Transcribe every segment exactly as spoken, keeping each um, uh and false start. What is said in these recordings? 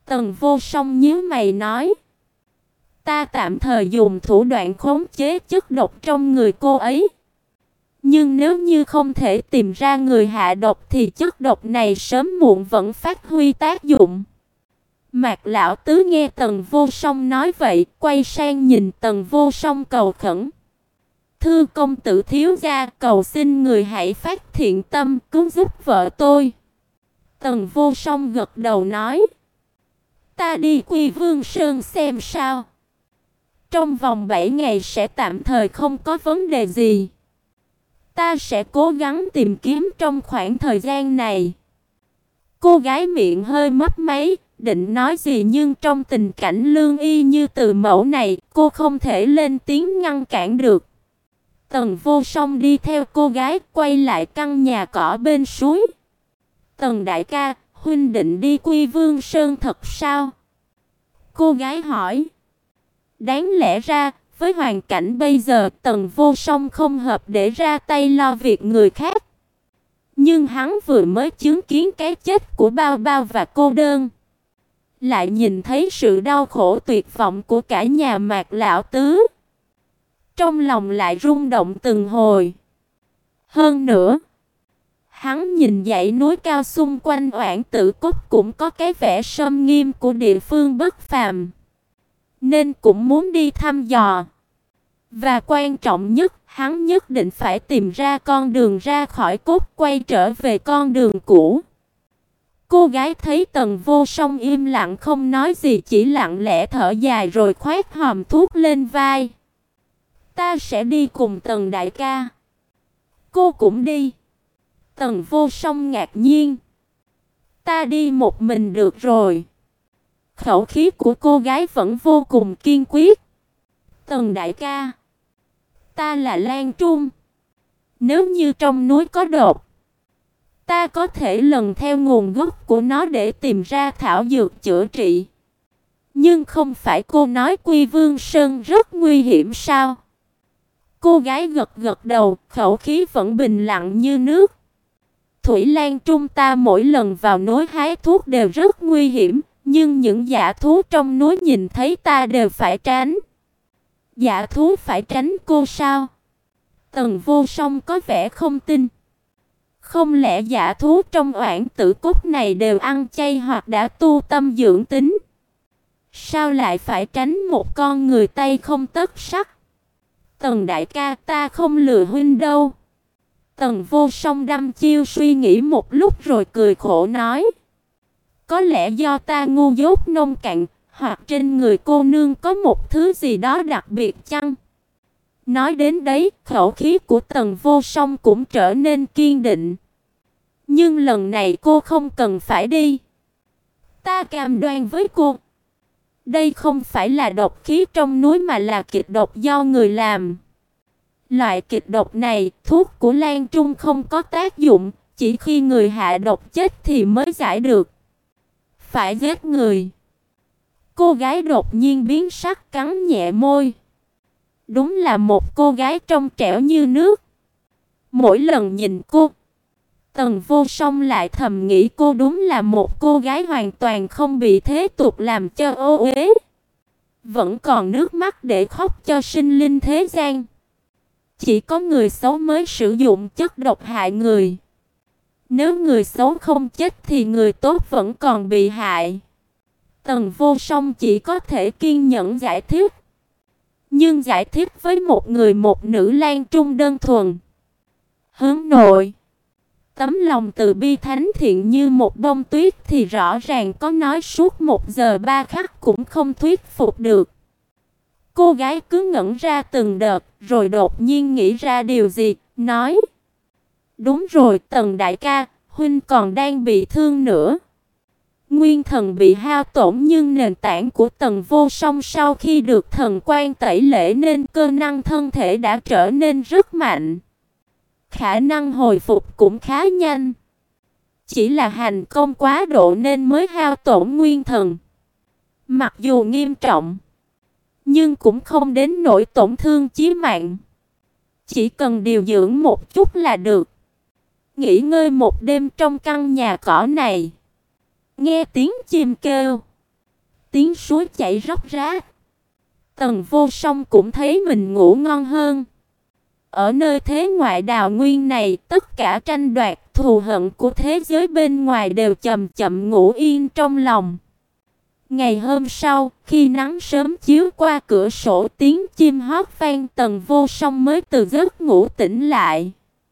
Tần Vô Song nhíu mày nói, ta tạm thời dùng thủ đoạn khống chế chất độc trong người cô ấy. Nhưng nếu như không thể tìm ra người hạ độc thì chất độc này sớm muộn vẫn phát huy tác dụng. Mạc lão tứ nghe Tần Vô Song nói vậy, quay sang nhìn Tần Vô Song cầu khẩn. Thưa công tử thiếu gia, cầu xin người hãy phát thiện tâm cứu giúp vợ tôi. Tần Vô Song gật đầu nói, ta đi Quy Vương Sơn xem sao. Trong vòng bảy ngày sẽ tạm thời không có vấn đề gì. Ta sẽ cố gắng tìm kiếm trong khoảng thời gian này. Cô gái miệng hơi mấp máy, định nói gì nhưng trong tình cảnh lương y như từ mẫu này, cô không thể lên tiếng ngăn cản được. Tần Vô Song đi theo cô gái quay lại căn nhà cỏ bên suối. Tần đại ca, huynh định đi Quy Vương Sơn thật sao? Cô gái hỏi. Đáng lẽ ra, với hoàn cảnh bây giờ, Tần Vô Song không hợp để ra tay lo việc người khác. Nhưng hắn vừa mới chứng kiến cái chết của Bao Bao và cô đơn, lại nhìn thấy sự đau khổ tuyệt vọng của cả nhà Mạc lão tứ. Trong lòng lại rung động từng hồi. Hơn nữa, hắn nhìn dãy núi cao xung quanh Oản Tử Cốc cũng có cái vẻ sâm nghiêm của địa phương bất phàm, nên cũng muốn đi thăm dò. Và quan trọng nhất, hắn nhất định phải tìm ra con đường ra khỏi cốt, quay trở về con đường cũ. Cô gái thấy Tần Vô Song im lặng không nói gì, chỉ lặng lẽ thở dài rồi khoét hòm thuốc lên vai. Ta sẽ đi cùng Tần đại ca. Cô cũng đi. Tần Vô Song ngạc nhiên. Ta đi một mình được rồi. Khẩu khí của cô gái vẫn vô cùng kiên quyết. Tần đại ca, ta là Lan Trung. Nếu như trong núi có độc, ta có thể lần theo nguồn gốc của nó để tìm ra thảo dược chữa trị. Nhưng không phải cô nói Quy Vương Sơn rất nguy hiểm sao? Cô gái gật gật đầu, khẩu khí vẫn bình lặng như nước. Thủy Lan Trung ta mỗi lần vào núi hái thuốc đều rất nguy hiểm, nhưng những dã thú trong núi nhìn thấy ta đều phải tránh. Dã thú phải tránh cô sao? Tần Vô Song có vẻ không tin. Không lẽ dã thú trong Oản Tử Cốc này đều ăn chay hoặc đã tu tâm dưỡng tính? Sao lại phải tránh một con người tay không tấc sắt? Tần đại ca, ta không lừa huynh đâu. Tần Vô Song đăm chiêu suy nghĩ một lúc rồi cười khổ nói. Có lẽ do ta ngu dốt nông cạn, hoặc trên người cô nương có một thứ gì đó đặc biệt chăng? Nói đến đấy, khẩu khí của Tần Vô Song cũng trở nên kiên định. Nhưng lần này cô không cần phải đi. Ta cam đoan với cô, đây không phải là độc khí trong núi mà là kịch độc do người làm. Loại kịch độc này, thuốc của Lan Trung không có tác dụng, chỉ khi người hạ độc chết thì mới giải được. Phải giết người. Cô gái đột nhiên biến sắc, cắn nhẹ môi. Đúng là một cô gái trong trẻo như nước. Mỗi lần nhìn cô, Tần Vô Song lại thầm nghĩ cô đúng là một cô gái hoàn toàn không bị thế tục làm cho ô uế. Vẫn còn nước mắt để khóc cho sinh linh thế gian. Chỉ có người xấu mới sử dụng chất độc hại người. Nếu người xấu không chết thì người tốt vẫn còn bị hại. Tần Vô Song chỉ có thể kiên nhẫn giải thích. Nhưng giải thích với một người một nữ Lan Trung đơn thuần, hướng nội, tấm lòng từ bi thánh thiện như một bông tuyết thì rõ ràng có nói suốt một giờ ba khắc cũng không thuyết phục được. Cô gái cứ ngẩn ra từng đợt, rồi đột nhiên nghĩ ra điều gì, nói. Đúng rồi, Tần đại ca, huynh còn đang bị thương nữa. Nguyên thần bị hao tổn nhưng nền tảng của Tần Vô Song sau khi được thần quan tẩy lễ nên cơ năng thân thể đã trở nên rất mạnh. Khả năng hồi phục cũng khá nhanh. Chỉ là hành công quá độ nên mới hao tổn nguyên thần. Mặc dù nghiêm trọng, nhưng cũng không đến nỗi tổn thương chí mạng. Chỉ cần điều dưỡng một chút là được. Nghỉ ngơi một đêm trong căn nhà cỏ này. Nghe tiếng chim kêu, tiếng suối chảy róc rách. Tần Vô Song cũng thấy mình ngủ ngon hơn. Ở nơi thế ngoại đào nguyên này, tất cả tranh đoạt thù hận của thế giới bên ngoài đều chậm chậm ngủ yên trong lòng. Ngày hôm sau, khi nắng sớm chiếu qua cửa sổ, tiếng chim hót vang, Tần Vô Song mới từ giấc ngủ tỉnh lại.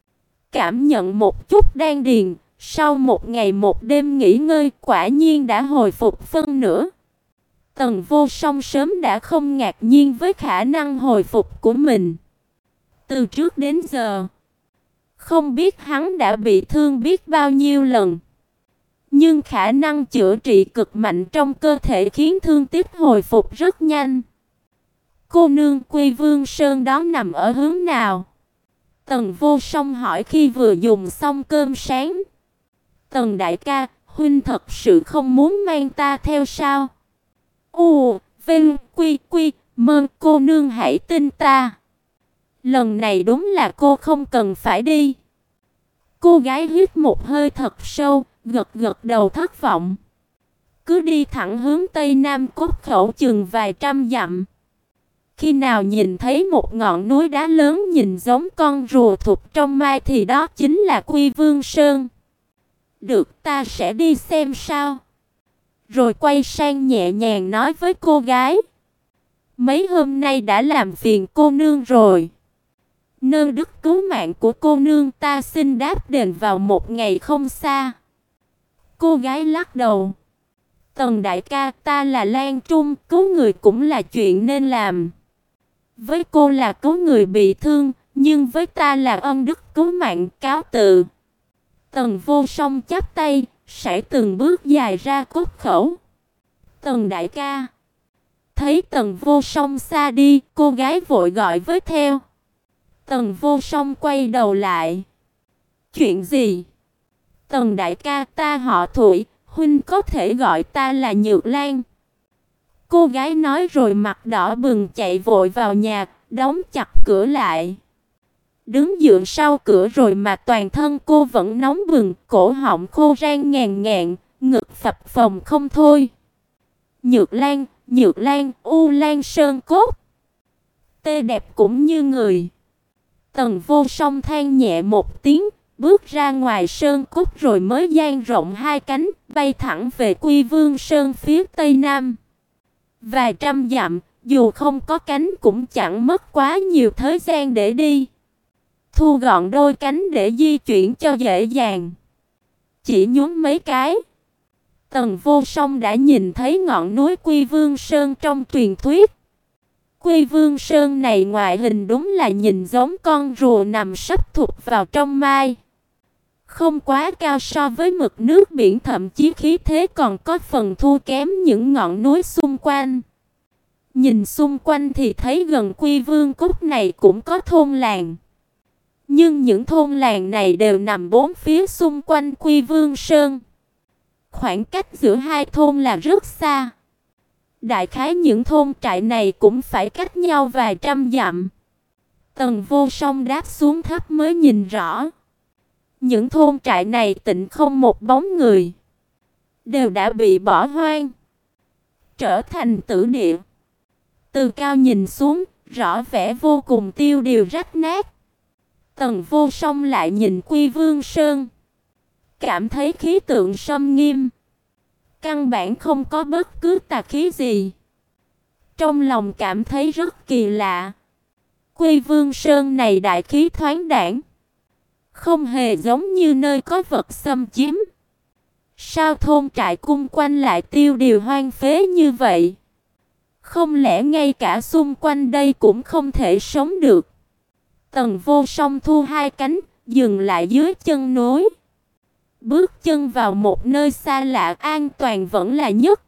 Cảm nhận một chút đan điền, sau một ngày một đêm nghỉ ngơi, quả nhiên đã hồi phục phân nửa. Tần Vô Song sớm đã không ngạc nhiên với khả năng hồi phục của mình. Từ trước đến giờ, không biết hắn đã bị thương biết bao nhiêu lần. Nhưng khả năng chữa trị cực mạnh trong cơ thể khiến thương tích hồi phục rất nhanh. Cô nương Quy Vương Sơn đó nằm ở hướng nào? Tần Vô Song hỏi khi vừa dùng xong cơm sáng. Tần đại ca, huynh thật sự không muốn mang ta theo sao? U, Vinh, Quy, Quy, Mơ, cô nương hãy tin ta. Lần này đúng là cô không cần phải đi. Cô gái hít một hơi thật sâu, gật gật đầu thất vọng. Cứ đi thẳng hướng Tây Nam cốt khẩu chừng vài trăm dặm. Khi nào nhìn thấy một ngọn núi đá lớn nhìn giống con rùa thụt trong mai thì đó chính là Quy Vương Sơn. Được, ta sẽ đi xem sao. Rồi quay sang nhẹ nhàng nói với cô gái. Mấy hôm nay đã làm phiền cô nương rồi. Nương đức cứu mạng của cô nương ta xin đáp đền vào một ngày không xa. Cô gái lắc đầu. Tần đại ca, ta là Lan Trung, cứu người cũng là chuyện nên làm. Với cô là cứu người bị thương, nhưng với ta là ân đức cứu mạng, cáo từ. Tần Vô Song chắp tay, sải từng bước dài ra cốt khẩu. Tần đại ca. Thấy Tần Vô Song xa đi, cô gái vội gọi với theo. Tần Vô Song quay đầu lại. Chuyện gì? Tần đại ca, ta họ Thụy, huynh có thể gọi ta là Nhược Lan. Cô gái nói rồi mặt đỏ bừng chạy vội vào nhà, đóng chặt cửa lại. Đứng dựa sau cửa rồi mà toàn thân cô vẫn nóng bừng, cổ họng khô rang ngàn ngạn, ngực phập phồng không thôi. Nhược Lan, Nhược Lan, U Lan Sơn Cốt. Tê đẹp cũng như người. Tần Vô Song than nhẹ một tiếng, bước ra ngoài sơn cốt rồi mới dang rộng hai cánh, bay thẳng về Quy Vương Sơn phía tây nam. Vài trăm dặm, dù không có cánh cũng chẳng mất quá nhiều thời gian để đi. Thu gọn đôi cánh để di chuyển cho dễ dàng. Chỉ nhún mấy cái, Tần Vô Song đã nhìn thấy ngọn núi Quy Vương Sơn trong truyền thuyết. Quy Vương Sơn này ngoại hình đúng là nhìn giống con rùa nằm sấp thụt vào trong mai. Không quá cao so với mực nước biển, thậm chí khí thế còn có phần thua kém những ngọn núi xung quanh. Nhìn xung quanh thì thấy gần Quy Vương Cốc này cũng có thôn làng. Nhưng những thôn làng này đều nằm bốn phía xung quanh Quy Vương Sơn. Khoảng cách giữa hai thôn là rất xa. Đại khái những thôn trại này cũng phải cách nhau vài trăm dặm. Tần Vô Song đáp xuống thấp mới nhìn rõ. Những thôn trại này tịnh không một bóng người, đều đã bị bỏ hoang, trở thành tử địa. Từ cao nhìn xuống, rõ vẻ vô cùng tiêu điều rách nát. Tần Vô Song lại nhìn Quy Vương Sơn, cảm thấy khí tượng sâm nghiêm, căn bản không có bất cứ tà khí gì. Trong lòng cảm thấy rất kỳ lạ. Quy Vương Sơn này đại khí thoáng đãng, không hề giống như nơi có vật xâm chiếm. Sao thôn trại cung quanh lại tiêu điều hoang phế như vậy? Không lẽ ngay cả xung quanh đây cũng không thể sống được? Tần Vô Song thu hai cánh, dừng lại dưới chân núi. Bước chân vào một nơi xa lạ, an toàn vẫn là nhất.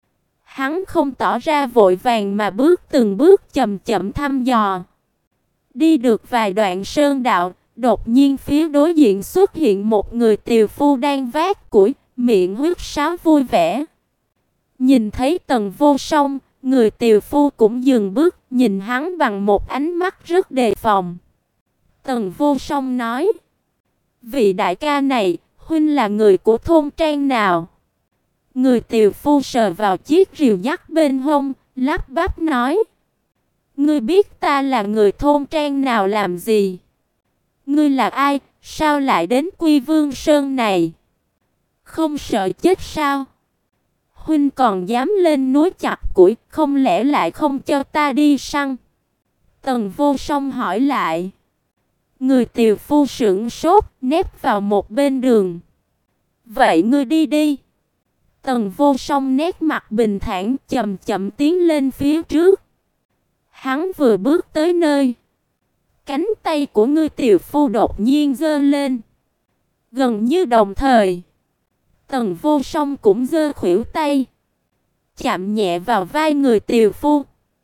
Hắn không tỏ ra vội vàng mà bước từng bước chậm chậm thăm dò. Đi được vài đoạn sơn đạo, đột nhiên phía đối diện xuất hiện một người tiều phu đang vác củi, miệng huýt sáo vui vẻ. Nhìn thấy Tần Vô Song, người tiều phu cũng dừng bước, nhìn hắn bằng một ánh mắt rất đề phòng. Tần Vô Song nói: "Vị đại ca này, huynh là người của thôn trang nào?" Người tiều phu sờ vào chiếc rìu dắt bên hông, lắp bắp nói: "Ngươi biết ta là người thôn trang nào làm gì? Ngươi là ai, sao lại đến Quy Vương Sơn này? Không sợ chết sao? Huynh còn dám lên núi chặt củi, không lẽ lại không cho ta đi săn?" Tần Vô Song hỏi lại. Người tiều phu sững sốt, nép vào một bên đường. "Vậy ngươi đi đi." Tần Vô Song nét mặt bình thản, chậm chậm tiến lên phía trước. Hắn vừa bước tới nơi, cánh tay của người tiều phu đột nhiên giơ lên. Gần như đồng thời, Tần Vô Song cũng giơ khuỷu tay, chạm nhẹ vào vai người tiều phu.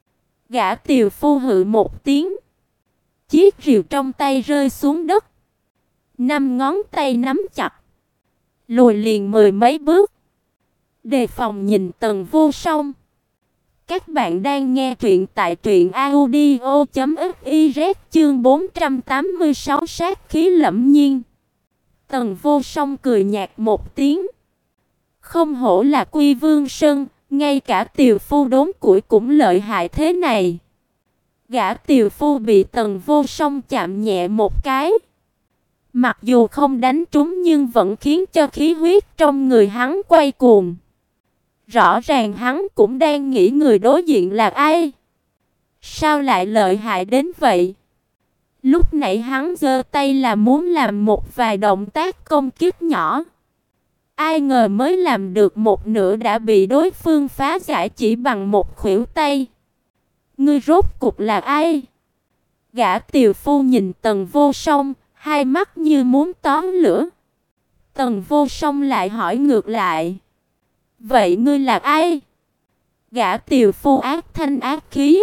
Gã tiều phu hự một tiếng, chiếc rìu trong tay rơi xuống đất. Năm ngón tay nắm chặt, lùi liền mười mấy bước, đề phòng nhìn Tần Vô Song. Các bạn đang nghe truyện tại truyện audio chấm fiz chương bốn trăm tám mươi sáu sát khí lẫm nhiên. Tần Vô Song cười nhạt một tiếng. Không hổ là Quy Vương Sơn, ngay cả tiều phu đốn củi cũng lợi hại thế này. Gã tiều phu bị Tần Vô Song chạm nhẹ một cái. Mặc dù không đánh trúng nhưng vẫn khiến cho khí huyết trong người hắn quay cuồng. Rõ ràng hắn cũng đang nghĩ người đối diện là ai. Sao lại lợi hại đến vậy? Lúc nãy hắn giơ tay là muốn làm một vài động tác công kích nhỏ. Ai ngờ mới làm được một nửa đã bị đối phương phá giải chỉ bằng một khuỷu tay. Ngươi rốt cục là ai? Gã tiều phu nhìn Tần Vô Song, hai mắt như muốn tóm lửa. Tần Vô Song lại hỏi ngược lại. Vậy ngươi là ai? Gã tiều phu ác thanh ác khí.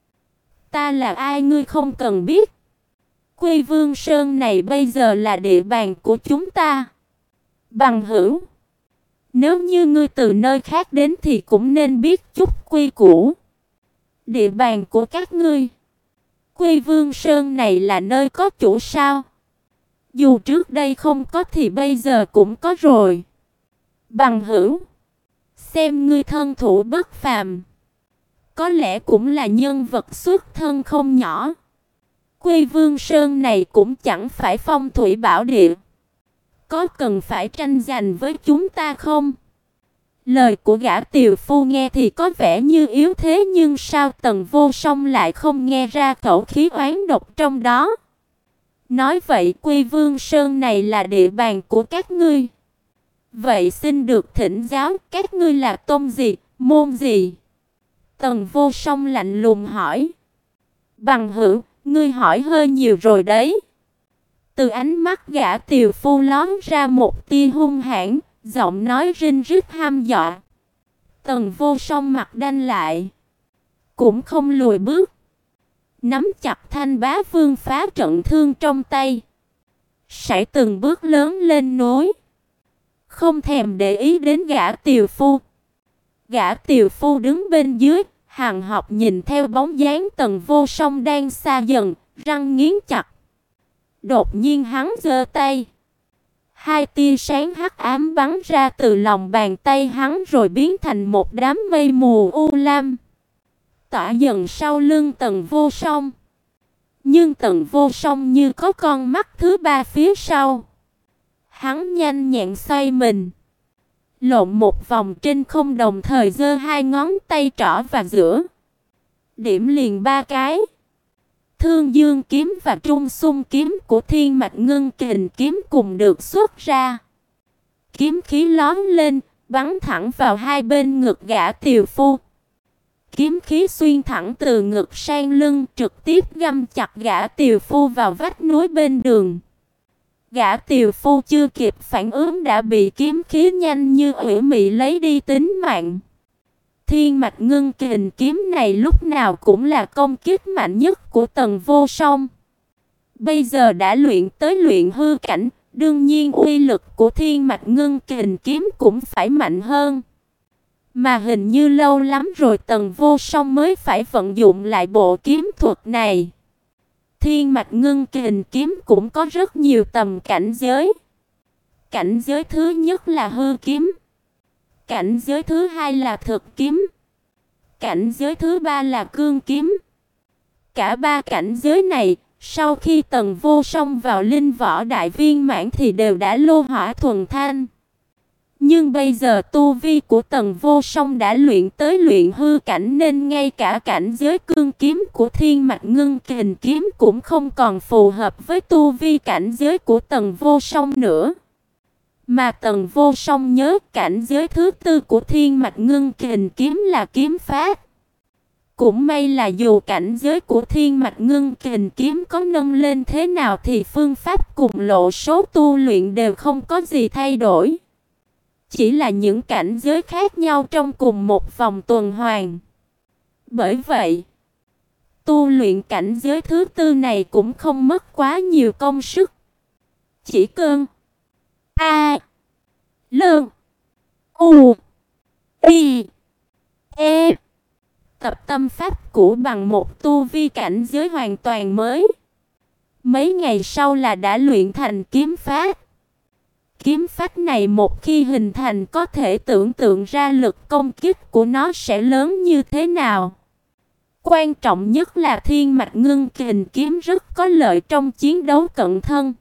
Ta là ai ngươi không cần biết. Quy Vương Sơn này bây giờ là địa bàn của chúng ta. Bằng hữu, nếu như ngươi từ nơi khác đến thì cũng nên biết chút quy củ. Địa bàn của các ngươi. Quy Vương Sơn này là nơi có chủ sao? Dù trước đây không có thì bây giờ cũng có rồi. Bằng hữu, xem ngươi thân thủ bất phàm, có lẽ cũng là nhân vật xuất thân không nhỏ. Quy Vương Sơn này cũng chẳng phải phong thủy bảo địa, có cần phải tranh giành với chúng ta không? Lời của gã tiều phu nghe thì có vẻ như yếu thế, nhưng sao Tần Vô Song lại không nghe ra khẩu khí oán độc trong đó? Nói vậy Quy Vương Sơn này là địa bàn của các ngươi. Vậy xin được thỉnh giáo, các ngươi là tôn gì, môn gì? Tần Vô Song lạnh lùng hỏi. Bằng hữu, ngươi hỏi hơi nhiều rồi đấy. Từ ánh mắt gã tiều phu lóm ra một tia hung hãn, giọng nói rinh rít hăm dọa. Tần Vô Song mặt đanh lại, cũng không lùi bước, nắm chặt thanh bá vương phá trận thương trong tay, sải từng bước lớn lên núi, không thèm để ý đến gã tiều phu. Gã tiều phu đứng bên dưới, hằn học nhìn theo bóng dáng Tần Vô Song đang xa dần, răng nghiến chặt. Đột nhiên hắn giơ tay, hai tia sáng hắc ám bắn ra từ lòng bàn tay hắn rồi biến thành một đám mây mù u lam, tỏa dần sau lưng Tần Vô Song. Nhưng Tần Vô Song như có con mắt thứ ba phía sau. Hắn nhanh nhẹn xoay mình, lộn một vòng trên không, đồng thời giơ hai ngón tay trỏ và giữa, điểm liền ba cái. Thương Dương kiếm và Trung Xung kiếm của Thiên Mạch Ngân Kình kiếm cùng được xuất ra. Kiếm khí lóe lên, bắn thẳng vào hai bên ngực gã tiều phu. Kiếm khí xuyên thẳng từ ngực sang lưng, trực tiếp găm chặt gã tiều phu vào vách núi bên đường. Gã tiều phu chưa kịp phản ứng đã bị kiếm khí nhanh như ủy mị lấy đi tính mạng. Thiên Mạch Ngân Kình kiếm này lúc nào cũng là công kích mạnh nhất của Tần Vô Song. Bây giờ đã luyện tới luyện hư cảnh, đương nhiên uy lực của Thiên Mạch Ngân Kình kiếm cũng phải mạnh hơn. Mà hình như lâu lắm rồi Tần Vô Song mới phải vận dụng lại bộ kiếm thuật này. Thiên Mạch Ngân Kình kiếm cũng có rất nhiều tầm cảnh giới. Cảnh giới thứ nhất là hư kiếm. cảnh giới thứ hai là thực kiếm, cảnh giới thứ ba là cương kiếm. Cả ba cảnh giới này, sau khi Tần Vô Song vào linh võ đại viên mãn thì đều đã lô hỏa thuần thanh. Nhưng bây giờ tu vi của Tần Vô Song đã luyện tới luyện hư cảnh nên ngay cả cảnh giới cương kiếm của Thiên Mạch Ngưng Kình kiếm cũng không còn phù hợp với tu vi cảnh giới của Tần Vô Song nữa. Mà Tần Vô Song nhớ cảnh giới thứ tư của Thiên Mạch Ngưng Kình kiếm là kiếm pháp. Cũng may là dù cảnh giới của Thiên Mạch Ngưng Kình kiếm có nâng lên thế nào thì phương pháp cùng lộ số tu luyện đều không có gì thay đổi. Chỉ là những cảnh giới khác nhau trong cùng một vòng tuần hoàn. Bởi vậy, tu luyện cảnh giới thứ tư này cũng không mất quá nhiều công sức. Chỉ cần A Lương U I E tập tâm pháp cũ bằng một tu vi cảnh giới hoàn toàn mới. Mấy ngày sau là đã luyện thành kiếm pháp. Kiếm pháp này một khi hình thành có thể tưởng tượng ra lực công kích của nó sẽ lớn như thế nào. Quan trọng nhất là Thiên Mạch Ngưng Kình kiếm rất có lợi trong chiến đấu cận thân.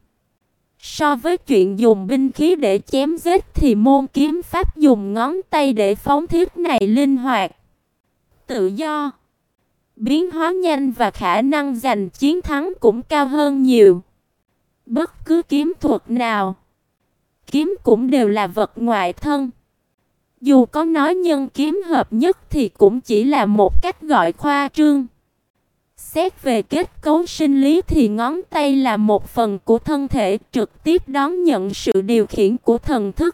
So với chuyện dùng binh khí để chém giết thì môn kiếm pháp dùng ngón tay để phóng thiết này linh hoạt, tự do, biến hóa nhanh và khả năng giành chiến thắng cũng cao hơn nhiều. Bất cứ kiếm thuật nào, kiếm cũng đều là vật ngoại thân. Dù có nói nhân kiếm hợp nhất thì cũng chỉ là một cách gọi khoa trương. Xét về kết cấu sinh lý thì ngón tay là một phần của thân thể trực tiếp đón nhận sự điều khiển của thần thức.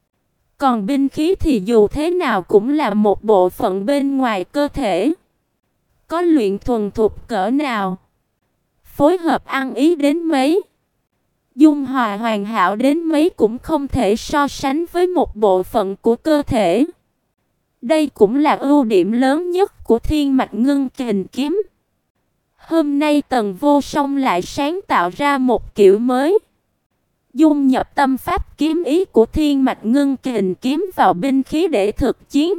Còn binh khí thì dù thế nào cũng là một bộ phận bên ngoài cơ thể. Có luyện thuần thục cỡ nào, phối hợp ăn ý đến mấy, dung hòa hoàn hảo đến mấy cũng không thể so sánh với một bộ phận của cơ thể. Đây cũng là ưu điểm lớn nhất của Thiên Mạch Ngưng Kình kiếm. Hôm nay Tần Vô Song lại sáng tạo ra một kiểu mới, dung nhập tâm pháp kiếm ý của Thiên Mạch Ngưng Kình kiếm vào binh khí để thực chiến.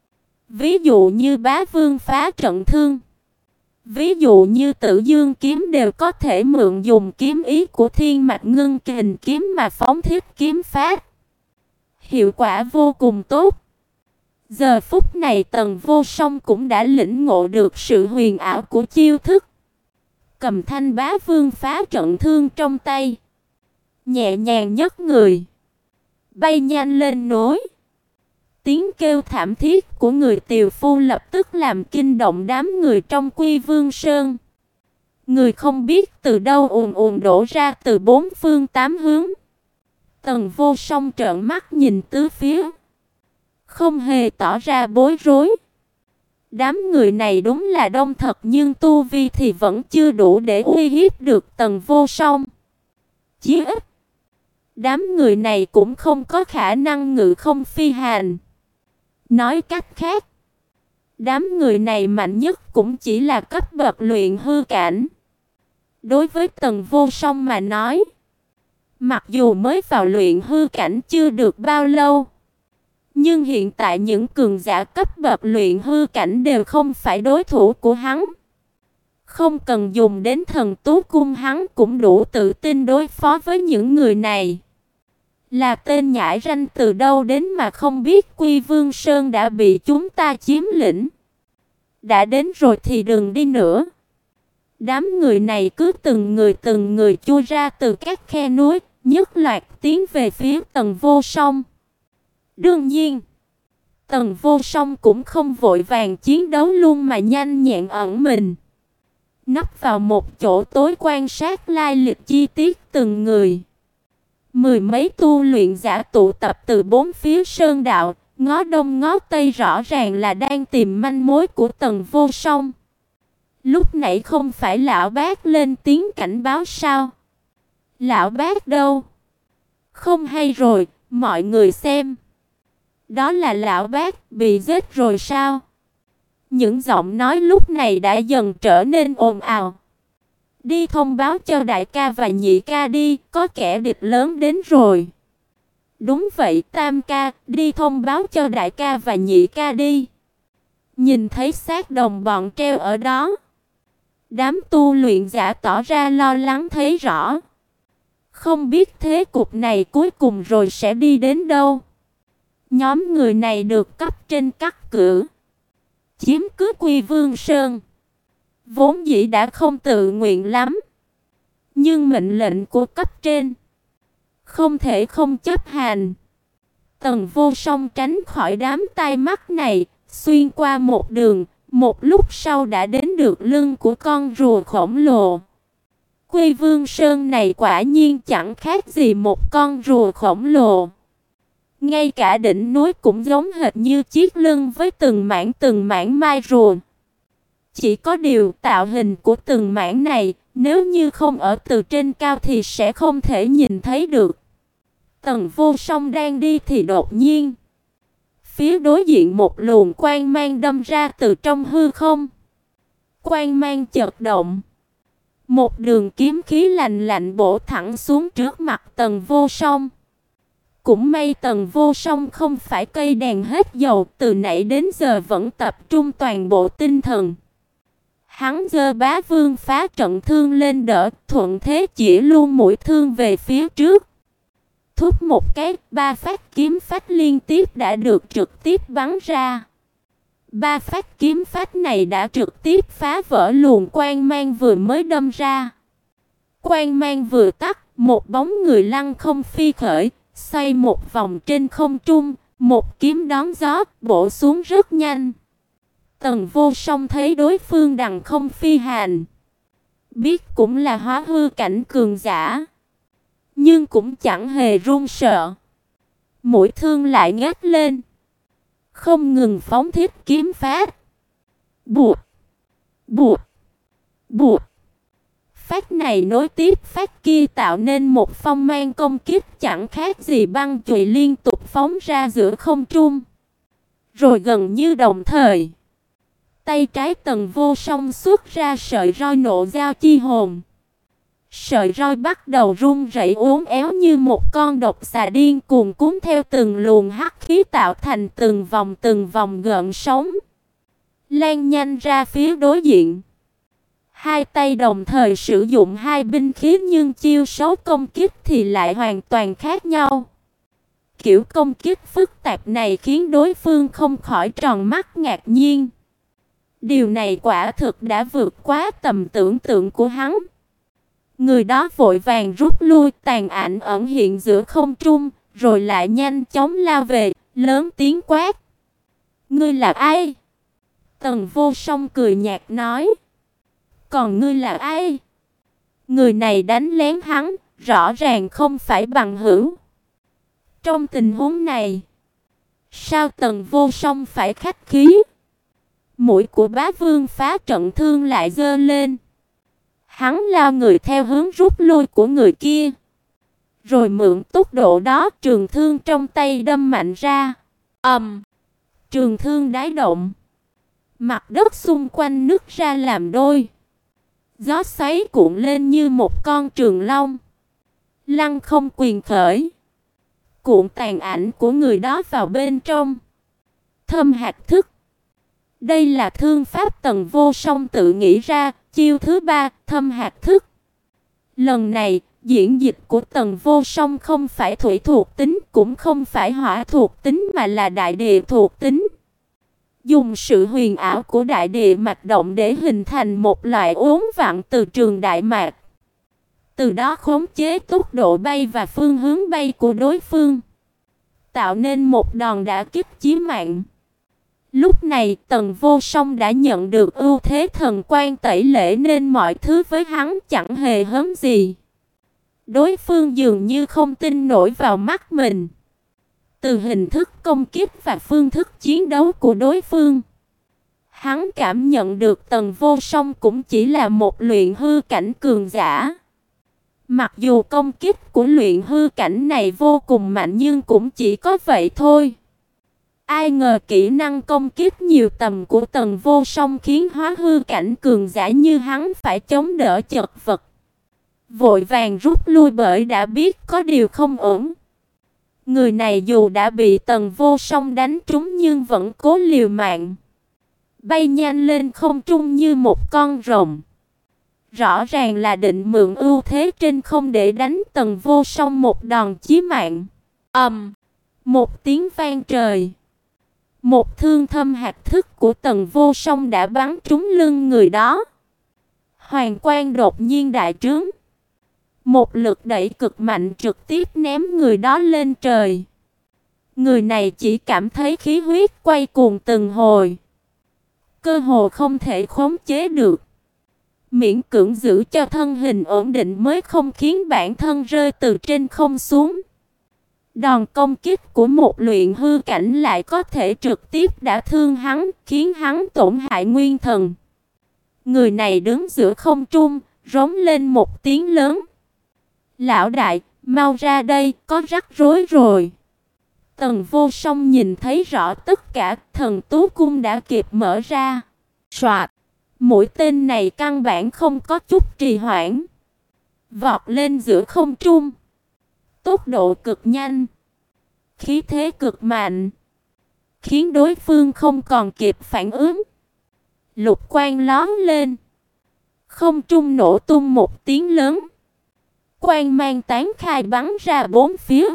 Ví dụ như Bá Vương phá trận thương, ví dụ như Tử Dương kiếm đều có thể mượn dùng kiếm ý của Thiên Mạch Ngưng Kình kiếm mà phóng thiết kiếm pháp. Hiệu quả vô cùng tốt. Giờ phút này Tần Vô Song cũng đã lĩnh ngộ được sự huyền ảo của chiêu thức. Cầm thanh Bá Vương phá trận thương trong tay, nhẹ nhàng nhấc người, bay nhanh lên núi. Tiếng kêu thảm thiết của người tiều phu lập tức làm kinh động đám người trong Quy Vương Sơn. Người không biết từ đâu ùn ùn đổ ra từ bốn phương tám hướng. Tần Vô Song trợn mắt nhìn tứ phía, không hề tỏ ra bối rối. Đám người này đúng là đông thật nhưng tu vi thì vẫn chưa đủ để uy hiếp được Tần Vô Song. Chí ít, đám người này cũng không có khả năng ngự không phi hành. Nói cách khác, đám người này mạnh nhất cũng chỉ là cấp bậc luyện hư cảnh. Đối với Tần Vô Song mà nói, mặc dù mới vào luyện hư cảnh chưa được bao lâu, nhưng hiện tại những cường giả cấp bậc luyện hư cảnh đều không phải đối thủ của hắn. Không cần dùng đến thần tú cung hắn cũng đủ tự tin đối phó với những người này. Là tên nhãi ranh từ đâu đến mà không biết Quy Vương Sơn đã bị chúng ta chiếm lĩnh. Đã đến rồi thì đừng đi nữa. Đám người này cứ từng người từng người chui ra từ các khe núi, nhất loạt tiến về phía Tần Vô Song. Đương nhiên, Tần Vô Song cũng không vội vàng chiến đấu luôn mà nhanh nhẹn ẩn mình, nấp vào một chỗ tối quan sát lai lịch chi tiết từng người. Mười mấy tu luyện giả tụ tập từ bốn phía sơn đạo, ngó đông ngó tây rõ ràng là đang tìm manh mối của Tần Vô Song. Lúc nãy không phải lão bác lên tiếng cảnh báo sao? Lão bác đâu? Không hay rồi, mọi người xem. Đó là lão bác bị giết rồi sao? Những giọng nói lúc này đã dần trở nên ồn ào. Đi thông báo cho đại ca và nhị ca đi, có kẻ địch lớn đến rồi. Đúng vậy Tam ca, đi thông báo cho đại ca và nhị ca đi. Nhìn thấy xác đồng bọn treo ở đó, đám tu luyện giả tỏ ra lo lắng thấy rõ. Không biết thế cục này cuối cùng rồi sẽ đi đến đâu. Nhóm người này được cấp trên cắt cử, chiếm cứ Quy Vương Sơn. Vốn dĩ đã không tự nguyện lắm, nhưng mệnh lệnh của cấp trên không thể không chấp hành. Tần Vô Song tránh khỏi đám tai mắt này, xuyên qua một đường, một lúc sau đã đến được lưng của con rùa khổng lồ. Quy Vương Sơn này quả nhiên chẳng khác gì một con rùa khổng lồ. Ngay cả đỉnh núi cũng giống hệt như chiếc lưng với từng mảng từng mảng mai rùa. Chỉ có điều tạo hình của từng mảng này, nếu như không ở từ trên cao thì sẽ không thể nhìn thấy được. Tần Vô Song đang đi thì đột nhiên, phía đối diện một luồng quang mang đâm ra từ trong hư không. Quang mang chợt động, một đường kiếm khí lạnh lạnh bổ thẳng xuống trước mặt Tần Vô Song. Cũng may Tần Vô Song không phải cây đèn hết dầu, từ nãy đến giờ vẫn tập trung toàn bộ tinh thần. Hắn giơ Bá Vương phá trận thương lên đỡ, thuận thế chỉ luôn mũi thương về phía trước. Thúc một cái, ba phát kiếm phách liên tiếp đã được trực tiếp bắn ra. Ba phát kiếm phách này đã trực tiếp phá vỡ luồng quang mang vừa mới đâm ra. Quang mang vừa tắt, một bóng người lăng không phi khởi, xoay một vòng trên không trung, một kiếm đón gió, bổ xuống rất nhanh. Tần Vô Song thấy đối phương đằng không phi hành, biết cũng là hóa hư cảnh cường giả, nhưng cũng chẳng hề run sợ. Mũi thương lại ngét lên, không ngừng phóng thích kiếm phát. Bụt, bụt, bụt. Phát này nối tiếp phát kia tạo nên một phong mang công kích chẳng khác gì băng chùy liên tục phóng ra giữa không trung. Rồi gần như đồng thời, tay trái Tần Vô Song xuất ra sợi roi nộ giao chi hồn. Sợi roi bắt đầu rung rẩy uốn éo như một con độc xà điên cuồng cuốn theo từng luồng hắc khí tạo thành từng vòng từng vòng gợn sóng, lan nhanh ra phía đối diện. Hai tay đồng thời sử dụng hai binh khí nhưng chiêu số công kích thì lại hoàn toàn khác nhau. Kiểu công kích phức tạp này khiến đối phương không khỏi tròn mắt ngạc nhiên. Điều này quả thực đã vượt quá tầm tưởng tượng của hắn. Người đó vội vàng rút lui, tàn ảnh ẩn hiện giữa không trung, rồi lại nhanh chóng lao về, lớn tiếng quát: "Ngươi là ai?" Tần Vô Song cười nhạt nói: "Còn ngươi là ai?" Người này đánh lén hắn, rõ ràng không phải bằng hữu. Trong tình huống này, sao Tần Vô Song phải khách khí? Mũi của Bá Vương phá trận thương lại giơ lên. Hắn lao người theo hướng rút lui của người kia, rồi mượn tốc độ đó, trường thương trong tay đâm mạnh ra. Ầm! Um, trường thương đái động, mặt đất xung quanh nứt ra làm đôi. Gió xoáy cuộn lên như một con trường long, lăng không quyền khởi, cuộn tàn ảnh của người đó vào bên trong. Thâm hạt thức. Đây là thương pháp Tần Vô Song tự nghĩ ra, chiêu thứ ba, thâm hạt thức. Lần này, diễn dịch của Tần Vô Song không phải thủy thuộc tính, cũng không phải hỏa thuộc tính mà là đại địa thuộc tính. Dùng sự huyền ảo của đại địa mạch động để hình thành một loại uốn vặn từ trường đại mạc. Từ đó khống chế tốc độ bay và phương hướng bay của đối phương, tạo nên một đòn đả kích chí mạng. Lúc này Tần Vô Song đã nhận được ưu thế thần quan tẩy lễ nên mọi thứ với hắn chẳng hề hấn gì. Đối phương dường như không tin nổi vào mắt mình. Từ hình thức công kích và phương thức chiến đấu của đối phương, hắn cảm nhận được Tần Vô Song cũng chỉ là một luyện hư cảnh cường giả. Mặc dù công kích của luyện hư cảnh này vô cùng mạnh nhưng cũng chỉ có vậy thôi. Ai ngờ kỹ năng công kích nhiều tầm của Tần Vô Song khiến hóa hư cảnh cường giả như hắn phải chống đỡ chật vật, vội vàng rút lui bởi đã biết có điều không ổn. Người này dù đã bị Tần Vô Song đánh trúng nhưng vẫn cố liều mạng, bay nhanh lên không trung như một con rồng. Rõ ràng là định mượn ưu thế trên không để đánh Tần Vô Song một đòn chí mạng. Ầm, một tiếng vang trời. Một thương thâm hạt thức của Tần Vô Song đã bắn trúng lưng người đó. Hoàng quang đột nhiên đại trướng. Một lực đẩy cực mạnh trực tiếp ném người đó lên trời. Người này chỉ cảm thấy khí huyết quay cuồng từng hồi, cơ hồ không thể khống chế được. Miễn cưỡng giữ cho thân hình ổn định mới không khiến bản thân rơi từ trên không xuống. Đòn công kích của một luyện hư cảnh lại có thể trực tiếp đả thương hắn, khiến hắn tổn hại nguyên thần. Người này đứng giữa không trung, rống lên một tiếng lớn. Lão đại, mau ra đây, có rắc rối rồi. Tần Vô Song nhìn thấy rõ tất cả, thần tú cung đã kịp mở ra. Soạt, mũi tên này căn bản không có chút trì hoãn, vọt lên giữa không trung. Tốc độ cực nhanh, khí thế cực mạnh, khiến đối phương không còn kịp phản ứng. Lục quang lóe lên, không trung nổ tung một tiếng lớn. Quang mang tán khai bắn ra bốn phía.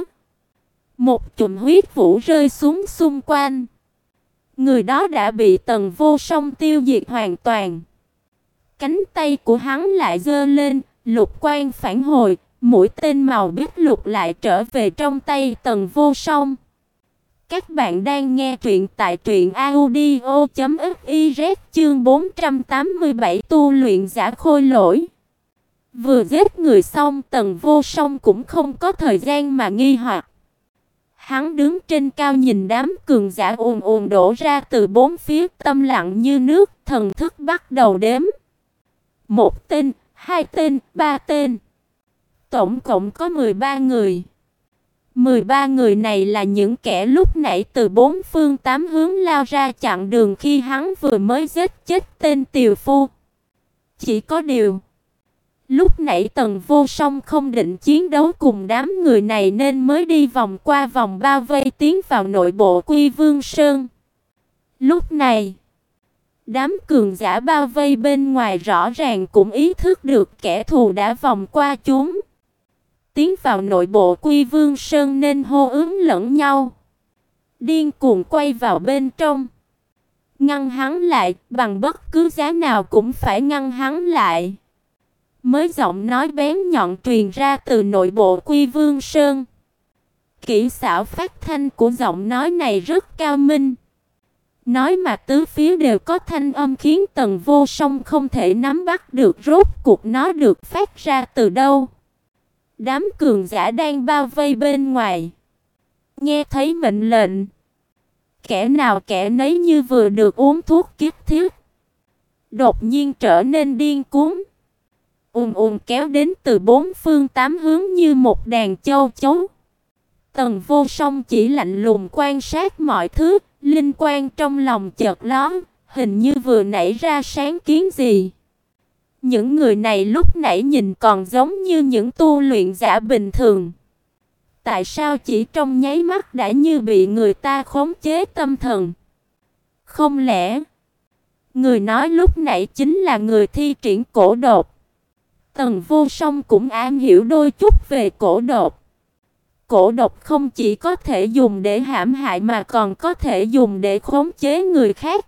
Một chùm huyết vũ rơi xuống xung quanh. Người đó đã bị Tần Vô Song tiêu diệt hoàn toàn. Cánh tay của hắn lại giơ lên, lục quang phản hồi, mũi tên màu bích lục lại trở về trong tay Tần Vô Song. Các bạn đang nghe truyện tại truyện audio chấm fiz chương bốn trăm tám mươi bảy tu luyện giả khôi lỗi. Vừa giết người xong, Tần Vô Song cũng không có thời gian mà nghi hoặc. Hắn đứng trên cao nhìn đám cường giả ùn ùn đổ ra từ bốn phía, tâm lặng như nước, thần thức bắt đầu đếm. Một tên, hai tên, ba tên. Tổng cộng có mười ba người. mười ba người này là những kẻ lúc nãy từ bốn phương tám hướng lao ra chặn đường khi hắn vừa mới giết chết tên tiều phu. Chỉ có điều, lúc nãy Tần Vô Song không định chiến đấu cùng đám người này nên mới đi vòng qua vòng bao vây tiến vào nội bộ Quy Vương Sơn. Lúc này, đám cường giả bao vây bên ngoài rõ ràng cũng ý thức được kẻ thù đã vòng qua chúng, tiến vào nội bộ Quy Vương Sơn nên hô ứng lẫn nhau, điên cuồng quay vào bên trong, ngăn hắn lại, bằng bất cứ giá nào cũng phải ngăn hắn lại. Mới giọng nói bén nhọn truyền ra từ nội bộ Quy Vương Sơn. Kỹ xảo phát thanh của giọng nói này rất cao minh. Nói mà tứ phía đều có thanh âm khiến Tần Vô Song không thể nắm bắt được rốt cuộc nó được phát ra từ đâu. Đám cường giả đang bao vây bên ngoài, nghe thấy mệnh lệnh, kẻ nào kẻ nấy như vừa được uống thuốc kích thiết, đột nhiên trở nên điên cuồng, ùn ùn kéo đến từ bốn phương tám hướng như một đàn châu chấu. Tần Vô Song chỉ lạnh lùng quan sát mọi thứ, linh quang trong lòng chợt lóe, hình như vừa nảy ra sáng kiến gì. Những người này lúc nãy nhìn còn giống như những tu luyện giả bình thường. Tại sao chỉ trong nháy mắt đã như bị người ta khống chế tâm thần? Không lẽ người nói lúc nãy chính là người thi triển cổ độc? Tần Vô Song cũng am hiểu đôi chút về cổ độc. Cổ độc không chỉ có thể dùng để hãm hại mà còn có thể dùng để khống chế người khác.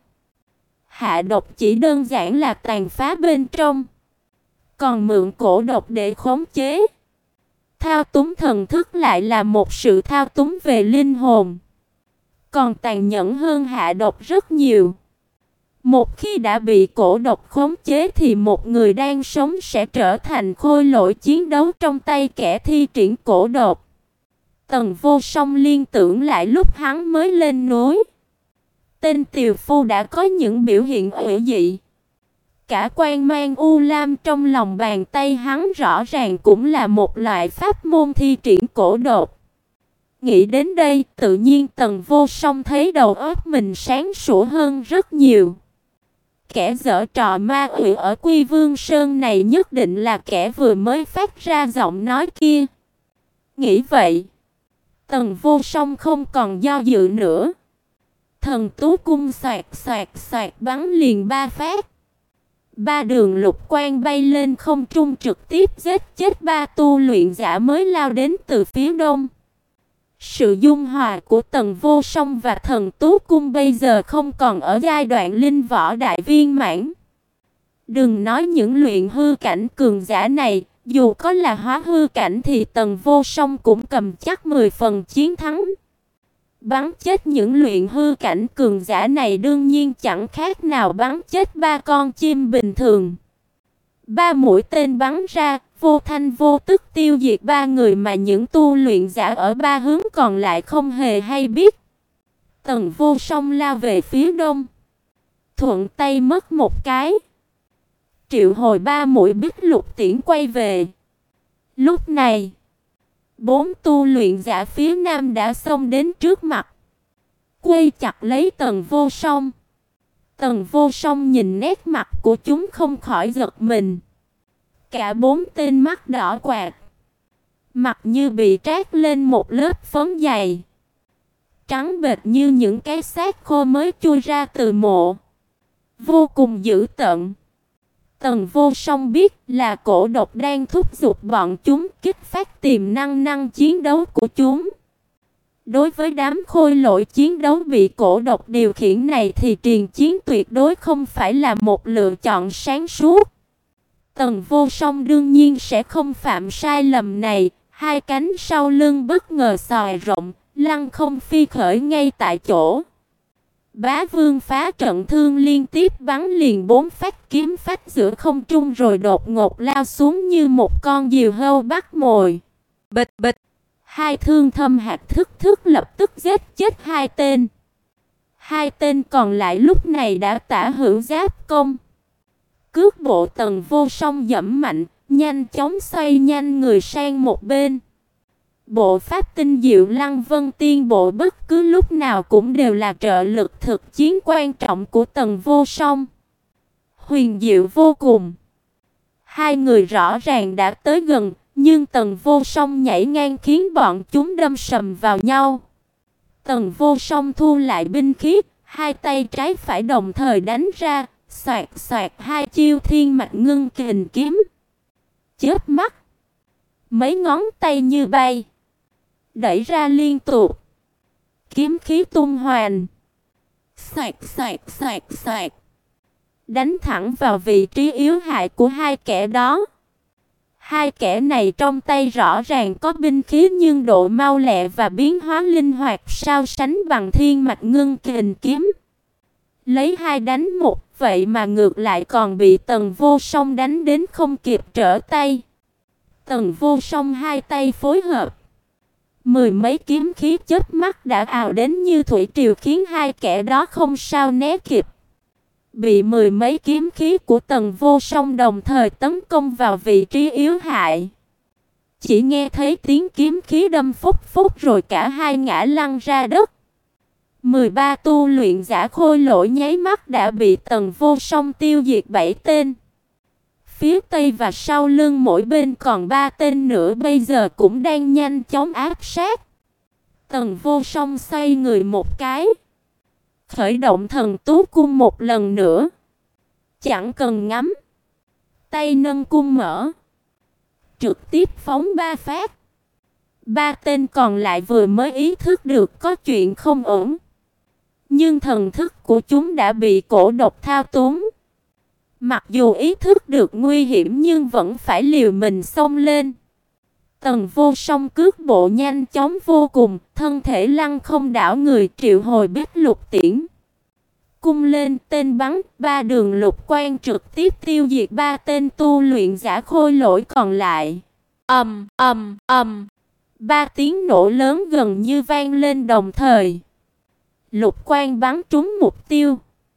Hạ độc chỉ đơn giản là tàn phá bên trong, còn mượn cổ độc để khống chế, thao túng thần thức lại là một sự thao túng về linh hồn, còn tàn nhẫn hơn hạ độc rất nhiều. Một khi đã bị cổ độc khống chế thì một người đang sống sẽ trở thành khôi lỗi chiến đấu trong tay kẻ thi triển cổ độc. Tần Vô Song liên tưởng lại lúc hắn mới lên núi, tên tiều phu đã có những biểu hiện ủy dị. Cả quang mang u lam trong lòng bàn tay hắn rõ ràng cũng là một loại pháp môn thi triển cổ độc. Nghĩ đến đây, tự nhiên Tần Vô Song thấy đầu óc mình sáng sủa hơn rất nhiều. Kẻ giở trò ma quỷ ở Quy Vương Sơn này nhất định là kẻ vừa mới phát ra giọng nói kia. Nghĩ vậy, Tần Vô Song không còn do dự nữa. Thần tú cung xoạt xoạt xoạt bắn liền ba phát. Ba đường lục quang bay lên không trung trực tiếp giết chết ba tu luyện giả mới lao đến từ phía đông. Sự dung hòa của Tần Vô Song và thần tú cung bây giờ không còn ở giai đoạn linh võ đại viên mãn. Đừng nói những luyện hư cảnh cường giả này, dù có là hóa hư cảnh thì Tần Vô Song cũng cầm chắc mười phần chiến thắng. Bắn chết những luyện hư cảnh cường giả này đương nhiên chẳng khác nào bắn chết ba con chim bình thường. Ba mũi tên bắn ra, vô thanh vô tức tiêu diệt ba người mà những tu luyện giả ở ba hướng còn lại không hề hay biết. Tần Vô Song lao về phía đông, thuận tay mất một cái, triệu hồi ba mũi Bích Lục Tiễn quay về. Lúc này, bốn tu luyện giả phía nam đã xông đến trước mặt, quay chặt lấy Tần Vô Song. Tần Vô Song nhìn nét mặt của chúng không khỏi giật mình. Cả bốn tên mắt đỏ quạt, mặt như bị trát lên một lớp phấn dày, trắng bệch như những cái xác khô mới chui ra từ mộ, vô cùng dữ tợn. Tần Vô Song biết là cổ độc đang thúc giục bọn chúng kích phát tiềm năng năng chiến đấu của chúng. Đối với đám khôi lỗi chiến đấu bị cổ độc điều khiển này thì triền chiến tuyệt đối không phải là một lựa chọn sáng suốt. Tần Vô Song đương nhiên sẽ không phạm sai lầm này, hai cánh sau lưng bất ngờ xòe rộng, lăng không phi khởi ngay tại chỗ. Bá Vương phá trận thương liên tiếp bắn liền bốn phát kiếm phách giữa không trung rồi đột ngột lao xuống như một con diều hâu bắt mồi. Bịch bịch, hai thương thâm hạt thức thức lập tức giết chết hai tên. Hai tên còn lại lúc này đã tả hữu giáp công. Cước bộ Tần Vô Song dẫm mạnh, nhanh chóng xoay nhanh người sang một bên. Bộ pháp tinh diệu Lăng Vân Tiên Bộ bất cứ lúc nào cũng đều là trợ lực thực chiến quan trọng của Tần Vô Song. Huyền diệu vô cùng. Hai người rõ ràng đã tới gần, nhưng Tần Vô Song nhảy ngang khiến bọn chúng đâm sầm vào nhau. Tần Vô Song thu lại binh khí, hai tay trái phải đồng thời đánh ra, xoạt xoạt hai chiêu thiên mạch ngưng kình kiếm. Chớp mắt, mấy ngón tay như bay, đẩy ra liên tục, kiếm khí tung hoành, xoạt xoạt xoạt xoạt, đánh thẳng vào vị trí yếu hại của hai kẻ đó. Hai kẻ này trong tay rõ ràng có binh khí nhưng độ mau lẹ và biến hóa linh hoạt so sánh bằng thiên mạch ngưng kình kiếm. Lấy hai đánh một, vậy mà ngược lại còn bị Tần Vô Song đánh đến không kịp trở tay. Tần Vô Song hai tay phối hợp, mười mấy kiếm khí chớp mắt đã ào đến như thủy triều khiến hai kẻ đó không sao né kịp. Bị mười mấy kiếm khí của Tần Vô Song đồng thời tấn công vào vị trí yếu hại. Chỉ nghe thấy tiếng kiếm khí đâm phốc phốc rồi cả hai ngã lăn ra đất. mười ba tu luyện giả khôi lỗi nháy mắt đã bị Tần Vô Song tiêu diệt bảy tên. Phía tây và sau lưng mỗi bên còn ba tên nữa bây giờ cũng đang nhanh chóng áp sát. Tần Vô Song xoay người một cái, khởi động thần tú cung một lần nữa. Chẳng cần ngắm, tay nâng cung mở, trực tiếp phóng ba phát. Ba tên còn lại vừa mới ý thức được có chuyện không ổn, nhưng thần thức của chúng đã bị cổ độc thao túng. Mặc dù ý thức được nguy hiểm nhưng vẫn phải liều mình xông lên. Tần Vô Song cước bộ nhanh chóng vô cùng, thân thể lăn không đảo người triệu hồi Bích Lục Tiễn. Cung lên tên bắn, ba đường lục quang trực tiếp tiêu diệt ba tên tu luyện giả khôi lỗi còn lại. Ầm ầm ầm, ba tiếng nổ lớn gần như vang lên đồng thời. Lục quang bắn trúng mục tiêu,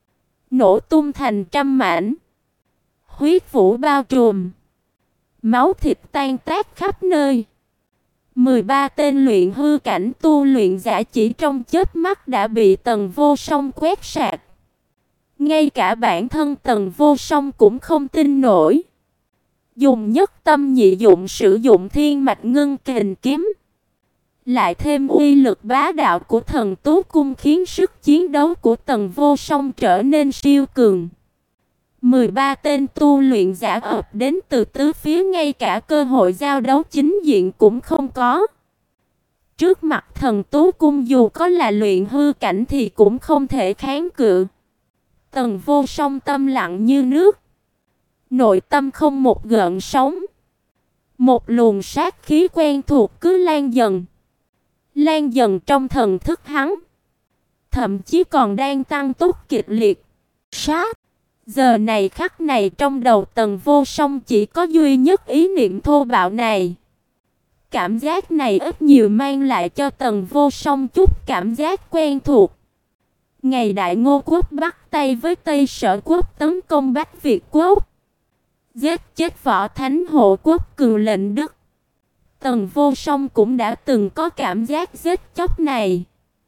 nổ tung thành trăm mảnh. Huyết vũ bao trùm, máu thịt tan tác khắp nơi. mười ba tên luyện hư cảnh tu luyện giả chỉ trong chớp mắt đã bị Tần Vô Song quét sạch. Ngay cả bản thân Tần Vô Song cũng không tin nổi. Dùng nhất tâm nhị dụng sử dụng thiên mạch ngưng kình kiếm, Lại thêm uy lực bá đạo của thần tú cung khiến sức chiến đấu của Tần Vô Song trở nên siêu cường. mười ba tên tu luyện giả ập đến từ tứ phía, ngay cả cơ hội giao đấu chính diện cũng không có. Trước mặt thần tú cung dù có là luyện hư cảnh thì cũng không thể kháng cự. Tần Vô Song tâm lặng như nước, nội tâm không một gợn sóng. Một luồng sát khí quen thuộc cứ lan dần, lan dần trong thần thức hắn, thậm chí còn đang tăng tốc kịch liệt. Sát! Giờ này khắc này trong đầu Tần Vô Song chỉ có duy nhất ý niệm thô bạo này. Cảm giác này ít nhiều mang lại cho Tần Vô Song chút cảm giác quen thuộc. Ngày Đại Ngô Quốc bắt tay với Tây Sở Quốc tấn công Bách Việt Quốc, giết chết Võ Thánh Hộ Quốc Cừu Lệnh Đức, Tần Vô Song cũng đã từng có cảm giác giết chóc này.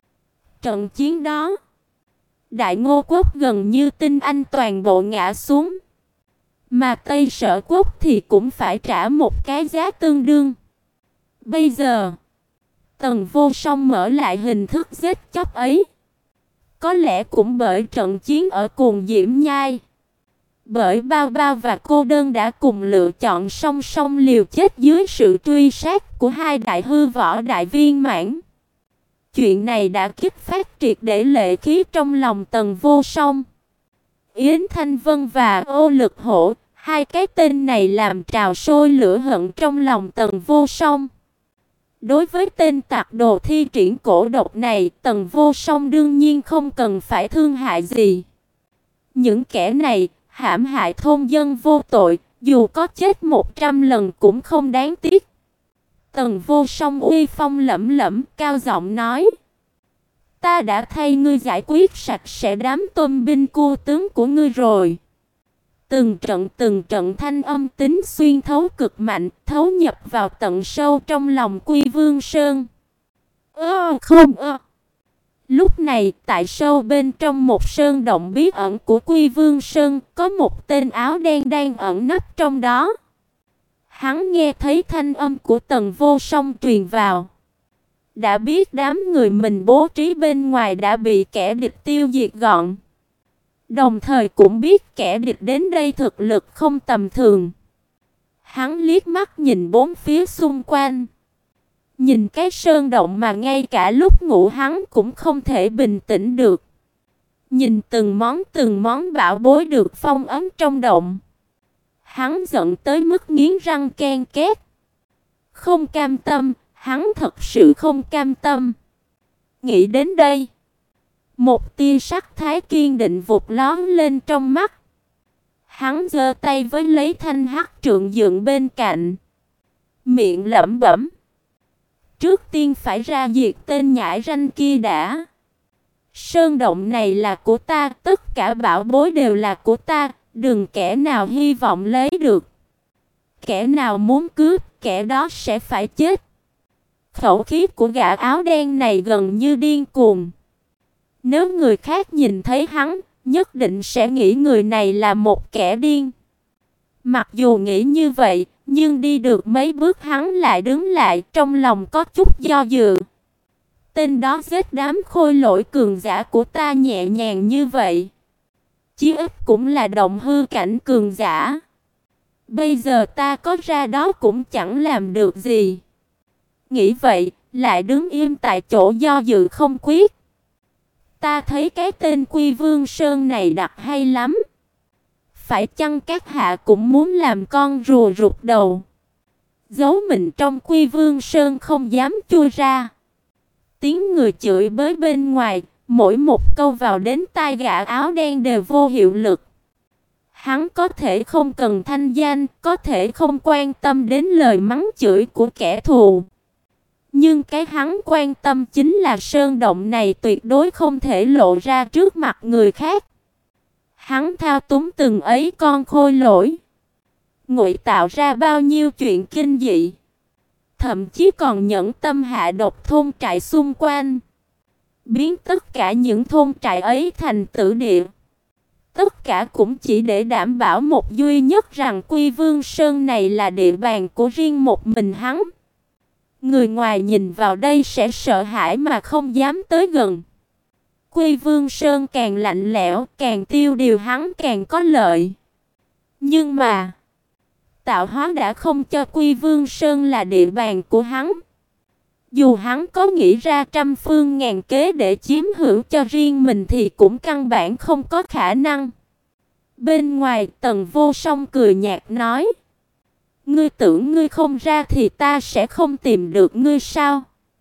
Trận chiến đó, Đại Ngô Quốc gần như tinh anh toàn bộ ngã xuống, mà Tây Sở Quốc thì cũng phải trả một cái giá tương đương. Bây giờ, Tần Vô Song mở lại hình thức giết chóc ấy. Có lẽ cũng bởi trận chiến ở Cuồng Diễm Nhai, bởi Bao Bao và cô đơn đã cùng lựa chọn song song liều chết dưới sự truy sát của hai đại hư võ đại viên mãn. Chuyện này đã kích phát triệt để lệ khí trong lòng Tần Vô Song. Yến Thanh Vân và Ô Lực Hổ, hai cái tên này làm trào sôi lửa hận trong lòng Tần Vô Song. Đối với tên tặc đồ thi triển cổ độc này, Tần Vô Song đương nhiên không cần phải thương hại gì. Những kẻ này hãm hại thôn dân vô tội, dù có chết một trăm lần cũng không đáng tiếc. Tần Vô Song uy phong lẫm lẫm, cao giọng nói: Ta đã thay ngươi giải quyết sạch sẽ đám tôm binh cua tướng của ngươi rồi. Từng trận từng trận thanh âm tính xuyên thấu cực mạnh, thấu nhập vào tận sâu trong lòng Quy Vương Sơn. Ơ không ơ. Lúc này, tại sâu bên trong một sơn động bí ẩn của Quy Vương Sơn, có một tên áo đen đang ẩn nấp trong đó. Hắn nghe thấy thanh âm của Tần Vô Song truyền vào, đã biết đám người mình bố trí bên ngoài đã bị kẻ địch tiêu diệt gọn. Đồng thời cũng biết kẻ địch đến đây thực lực không tầm thường. Hắn liếc mắt nhìn bốn phía xung quanh, nhìn cái sơn động mà ngay cả lúc ngủ hắn cũng không thể bình tĩnh được. Nhìn từng món từng món bảo bối được phong ấn trong động, hắn giận tới mức nghiến răng ken két. Không cam tâm, hắn thật sự không cam tâm. Nghĩ đến đây, một tia sắc thái kiên định vụt lóe lên trong mắt. Hắn giơ tay với lấy thanh hắc trượng dựng bên cạnh, miệng lẩm bẩm: Trước tiên phải ra diệt tên nhãi ranh kia đã. Sơn động này là của ta, tất cả bảo bối đều là của ta, đừng kẻ nào hy vọng lấy được. Kẻ nào muốn cướp, kẻ đó sẽ phải chết. Khẩu khí của gã áo đen này gần như điên cuồng. Nếu người khác nhìn thấy hắn, nhất định sẽ nghĩ người này là một kẻ điên. Mặc dù nghĩ như vậy, nhưng đi được mấy bước hắn lại đứng lại, trong lòng có chút do dự. Tên đó giết đám khôi lỗi cường giả của ta nhẹ nhàng như vậy, chí ít cũng là động hư cảnh cường giả. Bây giờ ta có ra đó cũng chẳng làm được gì. Nghĩ vậy, lại đứng im tại chỗ do dự không quyết. Ta thấy cái tên Quy Vương Sơn này đặt hay lắm. Phải chăng các hạ cũng muốn làm con rùa rụt đầu, giấu mình trong Quy Vương Sơn không dám chui ra? Tiếng người chửi bới bên ngoài, mỗi một câu vào đến tai gã áo đen đều vô hiệu lực. Hắn có thể không cần thanh danh, có thể không quan tâm đến lời mắng chửi của kẻ thù, nhưng cái hắn quan tâm chính là sơn động này tuyệt đối không thể lộ ra trước mặt người khác. Hắn thao túng từng ấy con khôi lỗi, ngụy tạo ra bao nhiêu chuyện kinh dị, thậm chí còn nhẫn tâm hạ độc thôn trại xung quanh, biến tất cả những thôn trại ấy thành tử địa. Tất cả cũng chỉ để đảm bảo một duy nhất rằng Quy Vương Sơn này là địa bàn của riêng một mình hắn. Người ngoài nhìn vào đây sẽ sợ hãi mà không dám tới gần. Quy Vương Sơn càng lạnh lẽo, càng tiêu điều hắn càng có lợi. Nhưng mà tạo hóa đã không cho Quy Vương Sơn là địa bàn của hắn. Dù hắn có nghĩ ra trăm phương ngàn kế để chiếm hữu cho riêng mình thì cũng căn bản không có khả năng. Bên ngoài, Tần Vô Song cười nhạt nói: "Ngươi tưởng ngươi không ra thì ta sẽ không tìm được ngươi sao?"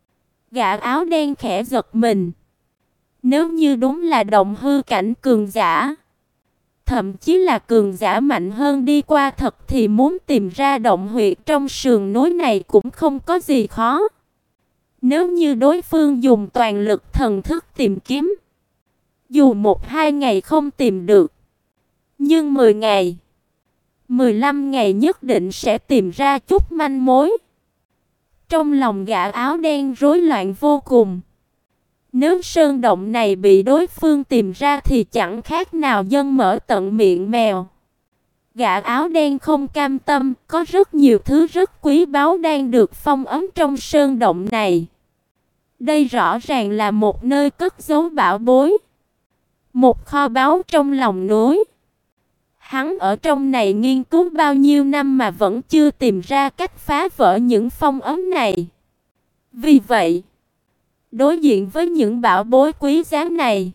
Gã áo đen khẽ giật mình. Nếu như đúng là động hư cảnh cường giả, thậm chí là cường giả mạnh hơn đi qua thật thì muốn tìm ra động huyệt trong sườn núi này cũng không có gì khó. Nếu như đối phương dùng toàn lực thần thức tìm kiếm, dù một hai ngày không tìm được, nhưng mười ngày, mười lăm ngày nhất định sẽ tìm ra chút manh mối. Trong lòng gã áo đen rối loạn vô cùng. Nếu sơn động này bị đối phương tìm ra thì chẳng khác nào dân mở tận miệng mèo. Gã áo đen không cam tâm, có rất nhiều thứ rất quý báu đang được phong ấn trong sơn động này. Đây rõ ràng là một nơi cất giấu bảo bối, một kho báu trong lòng núi. Hắn ở trong này nghiên cứu bao nhiêu năm mà vẫn chưa tìm ra cách phá vỡ những phong ấn này. Vì vậy, đối diện với những bảo bối quý giá này,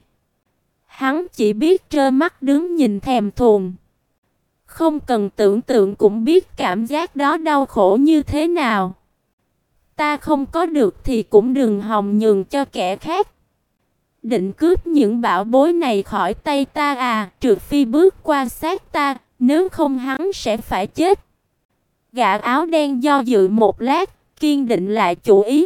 hắn chỉ biết trơ mắt đứng nhìn thèm thuồng. Không cần tưởng tượng cũng biết cảm giác đó đau khổ như thế nào. Ta không có được thì cũng đừng hòng nhường cho kẻ khác. Định cướp những bảo bối này khỏi tay ta à, trừ phi bước qua xác ta, nếu không hắn sẽ phải chết. Gã áo đen do dự một lát, kiên định lại chủ ý.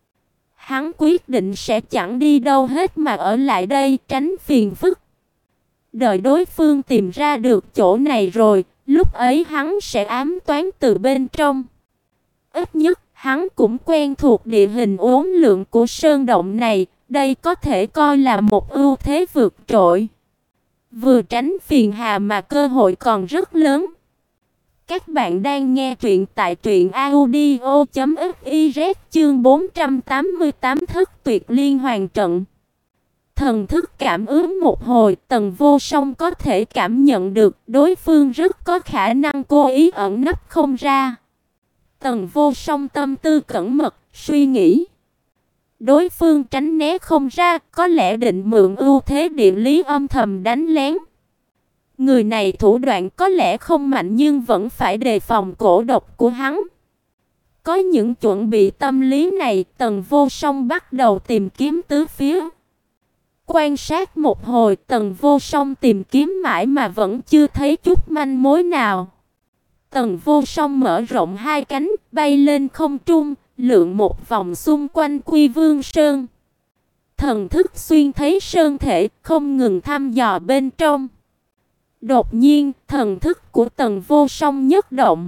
Hắn quyết định sẽ chẳng đi đâu hết mà ở lại đây tránh phiền phức. Đợi đối phương tìm ra được chỗ này rồi, lúc ấy hắn sẽ ám toán từ bên trong. Ít nhất hắn cũng quen thuộc địa hình uốn lượn của sơn động này, đây có thể coi là một ưu thế vượt trội. Vừa tránh phiền hà mà cơ hội còn rất lớn. Các bạn đang nghe truyện tại truyện audio chấm fiz chương bốn trăm tám mươi tám Thất Tuyệt Liên Hoàn Trận. Thần thức cảm ứng một hồi, Tần Vô Song có thể cảm nhận được đối phương rất có khả năng cố ý ẩn nấp không ra. Tần Vô Song tâm tư cẩn mật, suy nghĩ. Đối phương tránh né không ra, có lẽ định mượn ưu thế địa lý âm thầm đánh lén. Người này thủ đoạn có lẽ không mạnh nhưng vẫn phải đề phòng cổ độc của hắn. Có những chuẩn bị tâm lý này, Tần Vô Song bắt đầu tìm kiếm tứ phía. Quan sát một hồi, Tần Vô Song tìm kiếm mãi mà vẫn chưa thấy chút manh mối nào. Tần Vô Song mở rộng hai cánh, bay lên không trung, lượn một vòng xung quanh Quy Vương Sơn. Thần thức xuyên thấy sơn thể, không ngừng thăm dò bên trong. Đột nhiên, thần thức của Tần Vô Song nhất động,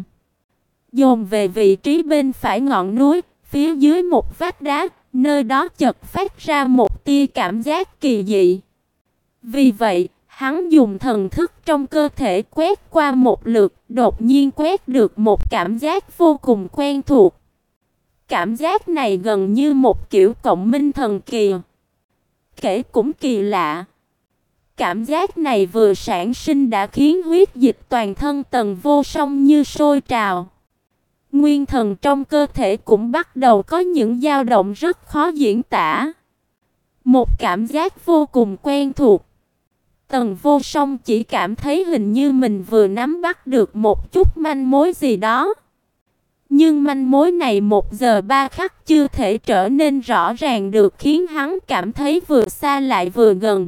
dồn về vị trí bên phải ngọn núi, phía dưới một vách đá, nơi đó chợt phát ra một tia cảm giác kỳ dị. Vì vậy, hắn dùng thần thức trong cơ thể quét qua một lượt, đột nhiên quét được một cảm giác vô cùng quen thuộc. Cảm giác này gần như một kiểu cộng minh thần kỳ. Kể cũng kỳ lạ. Cảm giác này vừa sản sinh đã khiến huyết dịch toàn thân Tần Vô Song như sôi trào. Nguyên thần trong cơ thể cũng bắt đầu có những dao động rất khó diễn tả. Một cảm giác vô cùng quen thuộc. Tần Vô Song chỉ cảm thấy hình như mình vừa nắm bắt được một chút manh mối gì đó. Nhưng manh mối này một giờ ba khắc chưa thể trở nên rõ ràng được, khiến hắn cảm thấy vừa xa lại vừa gần.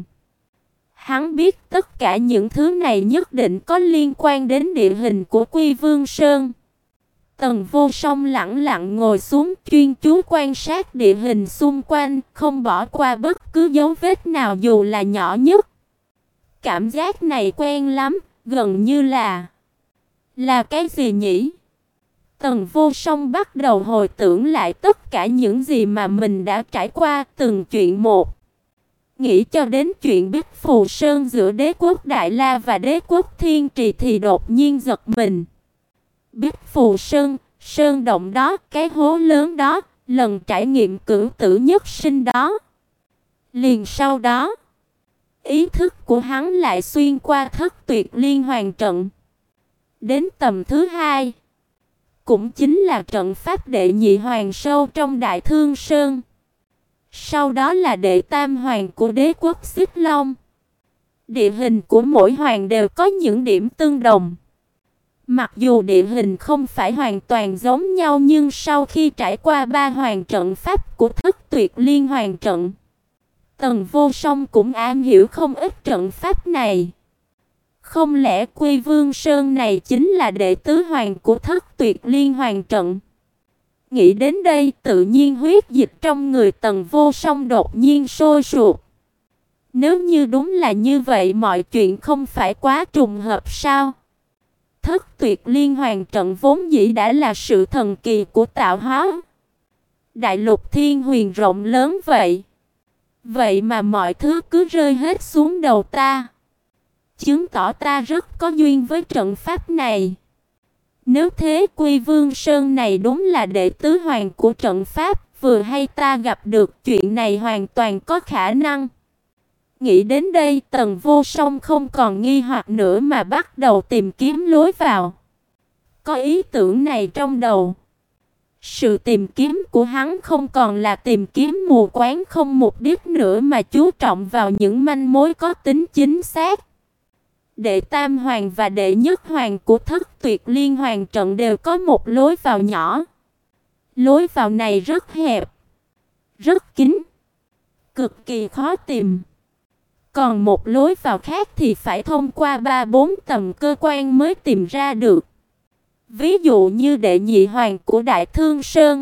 Hắn biết tất cả những thứ này nhất định có liên quan đến địa hình của Quy Vương Sơn. Tần Vô Song lặng lặng ngồi xuống, chuyên chú quan sát địa hình xung quanh, không bỏ qua bất cứ dấu vết nào dù là nhỏ nhất. Cảm giác này quen lắm, gần như là... Là cái gì nhỉ? Tần Vô Song bắt đầu hồi tưởng lại tất cả những gì mà mình đã trải qua, từng chuyện một. Nghĩ cho đến chuyện Bích Phù Sơn giữa đế quốc Đại La và đế quốc Thiên Trì thì đột nhiên giật mình. Bích Phù Sơn, sơn động đó, cái hố lớn đó, lần trải nghiệm cửu tử nhất sinh đó. Liền sau đó, ý thức của hắn lại xuyên qua thất tuyệt liên hoàn trận. Đến tầm thứ hai, cũng chính là trận pháp đệ nhị hoàng sâu trong Đại Thương Sơn. Sau đó là đệ tam hoàng của đế quốc Xích Long. Địa hình của mỗi hoàng đều có những điểm tương đồng. Mặc dù địa hình không phải hoàn toàn giống nhau, nhưng sau khi trải qua ba hoàng trận pháp của thất tuyệt liên hoàn trận, Tần Vô Song cũng am hiểu không ít trận pháp này. Không lẽ Quy Vương Sơn này chính là đệ tứ hoàng của thất tuyệt liên hoàn trận? Nghĩ đến đây, tự nhiên huyết dịch trong người Tần Vô Song đột nhiên sôi sục. Nếu như đúng là như vậy, mọi chuyện không phải quá trùng hợp sao? Thất tuyệt liên hoàn trận vốn dĩ đã là sự thần kỳ của tạo hóa. Đại lục thiên huyền rộng lớn vậy. Vậy mà mọi thứ cứ rơi hết xuống đầu ta. Chứng tỏ ta rất có duyên với trận pháp này. Nếu thế, Quy Vương Sơn này đúng là đệ tứ hoàng của trận pháp, vừa hay ta gặp được, chuyện này hoàn toàn có khả năng. Nghĩ đến đây, Tần Vô Song không còn nghi hoặc nữa mà bắt đầu tìm kiếm lối vào. Có ý tưởng này trong đầu, sự tìm kiếm của hắn không còn là tìm kiếm mù quáng không mục đích nữa, mà chú trọng vào những manh mối có tính chính xác. Đệ tam hoàng và đệ nhất hoàng của thất tuyệt liên hoàn trận đều có một lối vào nhỏ. Lối vào này rất hẹp, rất kín, cực kỳ khó tìm. Còn một lối vào khác thì phải thông qua ba bốn tầng cơ quan mới tìm ra được. Ví dụ như đệ nhị hoàng của Đại Thương Sơn.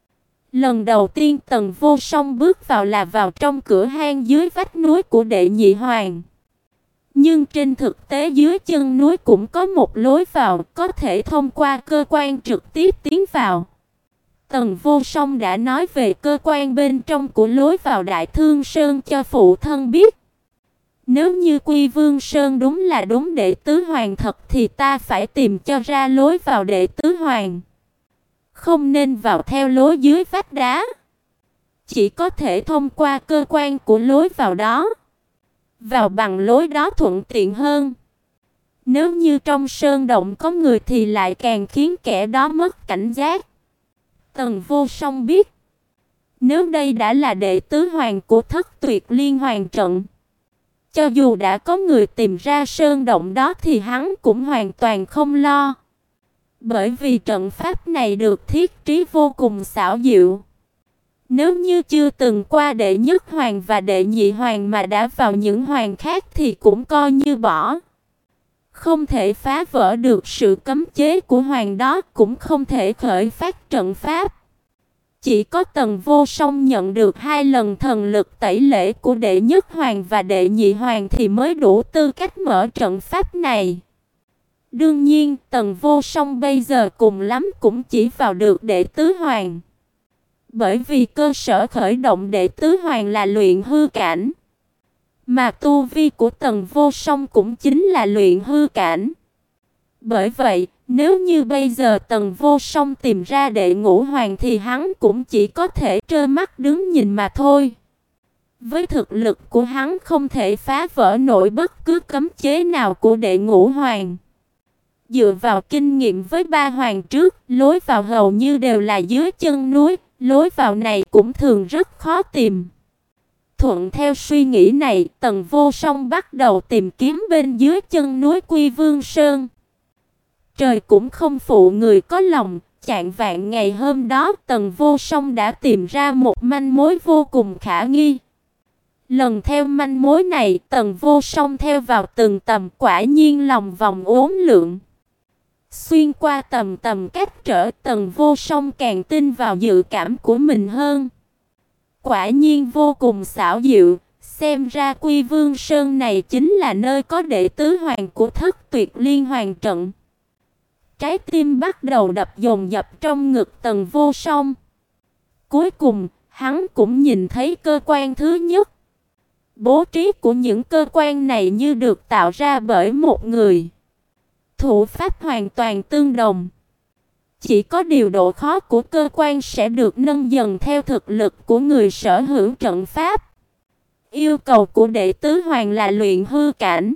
Lần đầu tiên Tần Vô Song bước vào là vào trong cửa hang dưới vách núi của đệ nhị hoàng. Nhưng trên thực tế dưới chân núi cũng có một lối vào, có thể thông qua cơ quan trực tiếp tiến vào. Tần Vô Song đã nói về cơ quan bên trong của lối vào Đại Thương Sơn cho phụ thân biết. Nếu như Quy Vương Sơn đúng là đúng đệ tứ hoàng thật thì ta phải tìm cho ra lối vào đệ tứ hoàng. Không nên vào theo lối dưới vách đá. Chỉ có thể thông qua cơ quan của lối vào đó. Vào bằng lối đó thuận tiện hơn. Nếu như trong sơn động có người thì lại càng khiến kẻ đó mất cảnh giác. Tần Vô Song biết, nếu đây đã là đệ tứ hoàng của thất tuyệt liên hoàn trận, cho dù đã có người tìm ra sơn động đó thì hắn cũng hoàn toàn không lo. Bởi vì trận pháp này được thiết trí vô cùng xảo diệu. Nếu như chưa từng qua đệ nhất hoàng và đệ nhị hoàng mà đã vào những hoàng khác thì cũng coi như bỏ. Không thể phá vỡ được sự cấm chế của hoàng đó, cũng không thể khởi phát trận pháp. Chỉ có Tần Vô Song nhận được hai lần thần lực tẩy lễ của đệ nhất hoàng và đệ nhị hoàng thì mới đủ tư cách mở trận pháp này. Đương nhiên, Tần Vô Song bây giờ cùng lắm cũng chỉ vào được đệ tứ hoàng. Bởi vì cơ sở khởi động đệ tứ hoàng là luyện hư cảnh. Mà tu vi của Tần Vô Song cũng chính là luyện hư cảnh. Bởi vậy, nếu như bây giờ Tần Vô Song tìm ra đệ ngũ hoàng thì hắn cũng chỉ có thể trơ mắt đứng nhìn mà thôi. Với thực lực của hắn không thể phá vỡ nổi bất cứ cấm chế nào của đệ ngũ hoàng. Dựa vào kinh nghiệm với ba hoàng trước, lối vào hầu như đều là dưới chân núi, lối vào này cũng thường rất khó tìm. Thuận theo suy nghĩ này, Tần Vô Song bắt đầu tìm kiếm bên dưới chân núi Quy Vương Sơn. Trời cũng không phụ người có lòng, chạng vạng ngày hôm đó, Tần Vô Song đã tìm ra một manh mối vô cùng khả nghi. Lần theo manh mối này, Tần Vô Song theo vào từng tầm, quả nhiên lòng vòng uốn lượn. Xuyên qua tầm tầm cách trở, Tần Vô Song càng tin vào dự cảm của mình hơn. Quả nhiên vô cùng xảo diệu, xem ra Quy Vương Sơn này chính là nơi có đệ tứ hoàng của thất tuyệt liên hoàn trận. Trái tim bắt đầu đập dồn dập trong ngực Tần Vô Song. Cuối cùng, hắn cũng nhìn thấy cơ quan thứ nhất. Bố trí của những cơ quan này như được tạo ra bởi một người. Thủ pháp hoàn toàn tương đồng. Chỉ có điều độ khó của cơ quan sẽ được nâng dần theo thực lực của người sở hữu trận pháp. Yêu cầu của đệ tứ hoàng là luyện hư cảnh.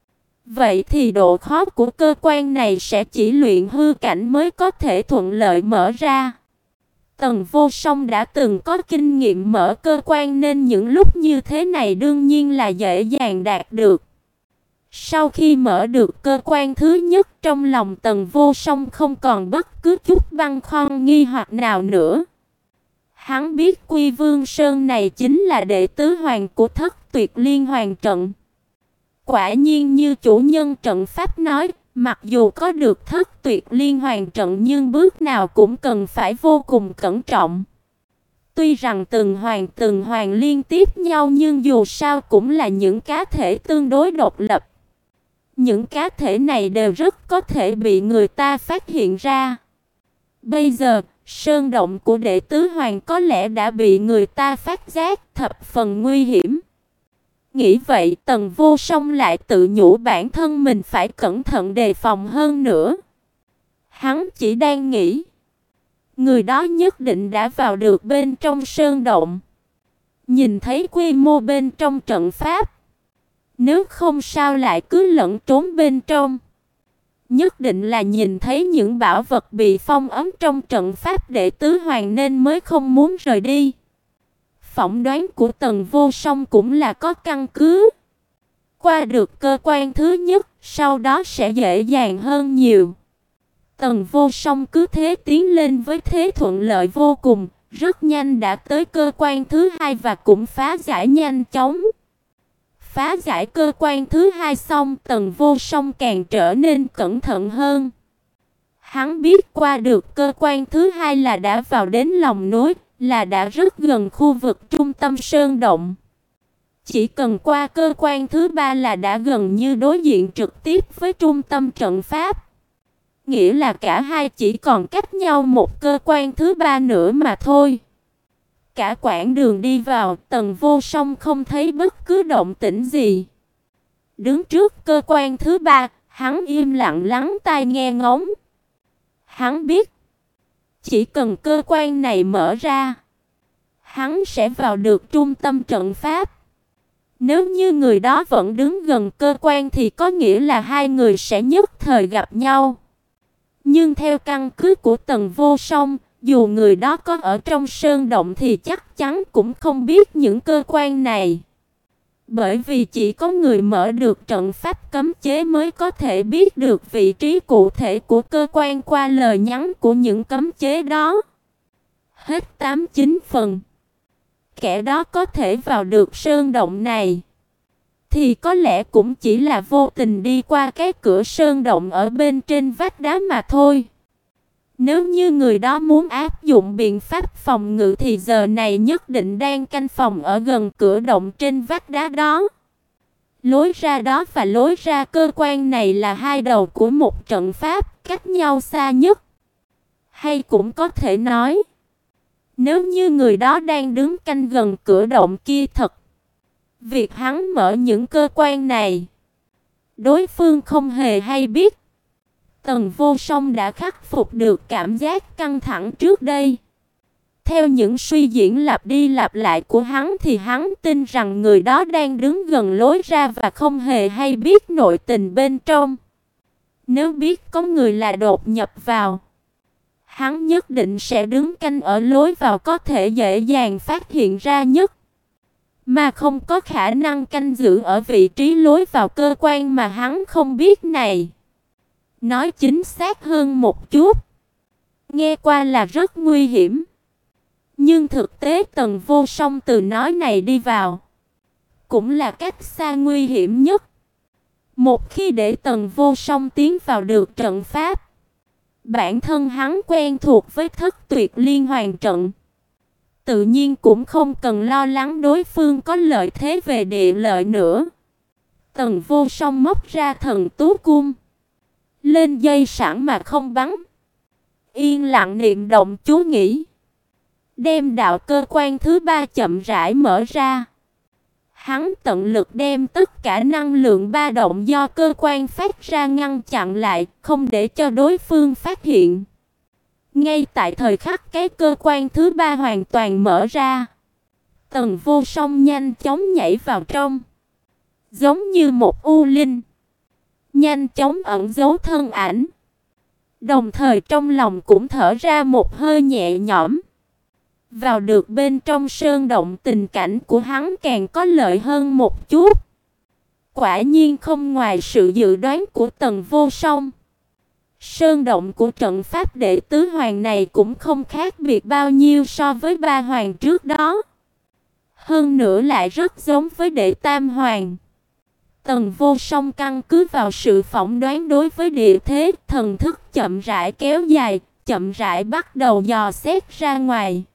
Vậy thì độ khó của cơ quan này sẽ chỉ luyện hư cảnh mới có thể thuận lợi mở ra. Tần Vô Song đã từng có kinh nghiệm mở cơ quan nên những lúc như thế này đương nhiên là dễ dàng đạt được. Sau khi mở được cơ quan thứ nhất, trong lòng Tần Vô Song không còn bất cứ chút băn khoăn nghi hoặc nào nữa. Hắn biết Quy Vương Sơn này chính là đệ tứ hoàng của Thất Tuyệt Liên Hoàn trận. Quả nhiên như chủ nhân trận pháp nói, mặc dù có được Thất Tuyệt Liên Hoàn trận nhưng bước nào cũng cần phải vô cùng cẩn trọng. Tuy rằng từng hoàng từng hoàng liên tiếp nhau nhưng dù sao cũng là những cá thể tương đối độc lập. Những cá thể này đều rất có thể bị người ta phát hiện ra. Bây giờ, sơn động của đệ tứ hoàng có lẽ đã bị người ta phát giác, thập phần nguy hiểm. Nghĩ vậy, Tần Vô Song lại tự nhủ bản thân mình phải cẩn thận đề phòng hơn nữa. Hắn chỉ đang nghĩ, người đó nhất định đã vào được bên trong sơn động, nhìn thấy quy mô bên trong trận pháp. Nếu không sao lại cứ lẫn trốn bên trong. Nhất định là nhìn thấy những bảo vật bị phong ấn trong trận pháp đệ tứ hoàng nên mới không muốn rời đi. Phỏng đoán của Tần Vô Song cũng là có căn cứ. Qua được cơ quan thứ nhất, sau đó sẽ dễ dàng hơn nhiều. Tần Vô Song cứ thế tiến lên với thế thuận lợi vô cùng, rất nhanh đã tới cơ quan thứ hai và cũng phá giải nhanh chóng. Phá giải cơ quan thứ hai xong, Tần Vô Song càng trở nên cẩn thận hơn. Hắn biết qua được cơ quan thứ hai là đã vào đến lòng núi, là đã rất gần khu vực trung tâm sơn động. Chỉ cần qua cơ quan thứ ba là đã gần như đối diện trực tiếp với trung tâm trận pháp. Nghĩa là cả hai chỉ còn cách nhau một cơ quan thứ ba nữa mà thôi. Cả quãng đường đi vào, Tần Vô Song không thấy bất cứ động tĩnh gì. Đứng trước cơ quan thứ ba, hắn im lặng lắng tai nghe ngóng. Hắn biết, chỉ cần cơ quan này mở ra, hắn sẽ vào được trung tâm trận pháp. Nếu như người đó vẫn đứng gần cơ quan thì có nghĩa là hai người sẽ nhất thời gặp nhau. Nhưng theo căn cứ của Tần Vô Song, dù người đó có ở trong sơn động thì chắc chắn cũng không biết những cơ quan này. Bởi vì chỉ có người mở được trận pháp cấm chế mới có thể biết được vị trí cụ thể của cơ quan qua lời nhắn của những cấm chế đó. Hết tám chín phần. Kẻ đó có thể vào được sơn động này thì có lẽ cũng chỉ là vô tình đi qua cái cửa sơn động ở bên trên vách đá mà thôi. Nếu như người đó muốn áp dụng biện pháp phòng ngự thì giờ này nhất định đang canh phòng ở gần cửa động trên vách đá đó. Lối ra đó và lối ra cơ quan này là hai đầu của một trận pháp, cách nhau xa nhất. Hay cũng có thể nói, nếu như người đó đang đứng canh gần cửa động kia thật, việc hắn mở những cơ quan này, đối phương không hề hay biết. Tần Vô Song đã khắc phục được cảm giác căng thẳng trước đây. Theo những suy diễn lặp đi lặp lại của hắn thì hắn tin rằng người đó đang đứng gần lối ra và không hề hay biết nội tình bên trong. Nếu biết có người là đột nhập vào, hắn nhất định sẽ đứng canh ở lối vào có thể dễ dàng phát hiện ra nhất, mà không có khả năng canh giữ ở vị trí lối vào cơ quan mà hắn không biết này. Nói chính xác hơn một chút, nghe qua là rất nguy hiểm. Nhưng thực tế Tần Vô Song từ nói này đi vào cũng là cách xa nguy hiểm nhất. Một khi để Tần Vô Song tiến vào được trận pháp, bản thân hắn quen thuộc với Thất Tuyệt Liên Hoàn trận, tự nhiên cũng không cần lo lắng đối phương có lợi thế về địa lợi nữa. Tần Vô Song móc ra thần tú cung, lên dây sẵn mà không bắn, yên lặng niệm động chú nghĩ, đem đạo cơ quan thứ ba chậm rãi mở ra. Hắn tận lực đem tất cả năng lượng ba động do cơ quan phát ra ngăn chặn lại, không để cho đối phương phát hiện. Ngay tại thời khắc cái cơ quan thứ ba hoàn toàn mở ra, Tần Vô Song nhanh chóng nhảy vào trong, giống như một u linh, nhanh chóng ẩn giấu thân ảnh. Đồng thời trong lòng cũng thở ra một hơi nhẹ nhõm. Vào được bên trong sơn động, tình cảnh của hắn càng có lợi hơn một chút. Quả nhiên không ngoài sự dự đoán của Tần Vô Song. Sơn động của trận pháp đệ tứ hoàng này cũng không khác biệt bao nhiêu so với ba hoàng trước đó. Hơn nữa lại rất giống với đệ tam hoàng. Tần Vô Song căn cứ vào sự phỏng đoán đối với địa thế, thần thức chậm rãi kéo dài, chậm rãi bắt đầu dò xét ra ngoài.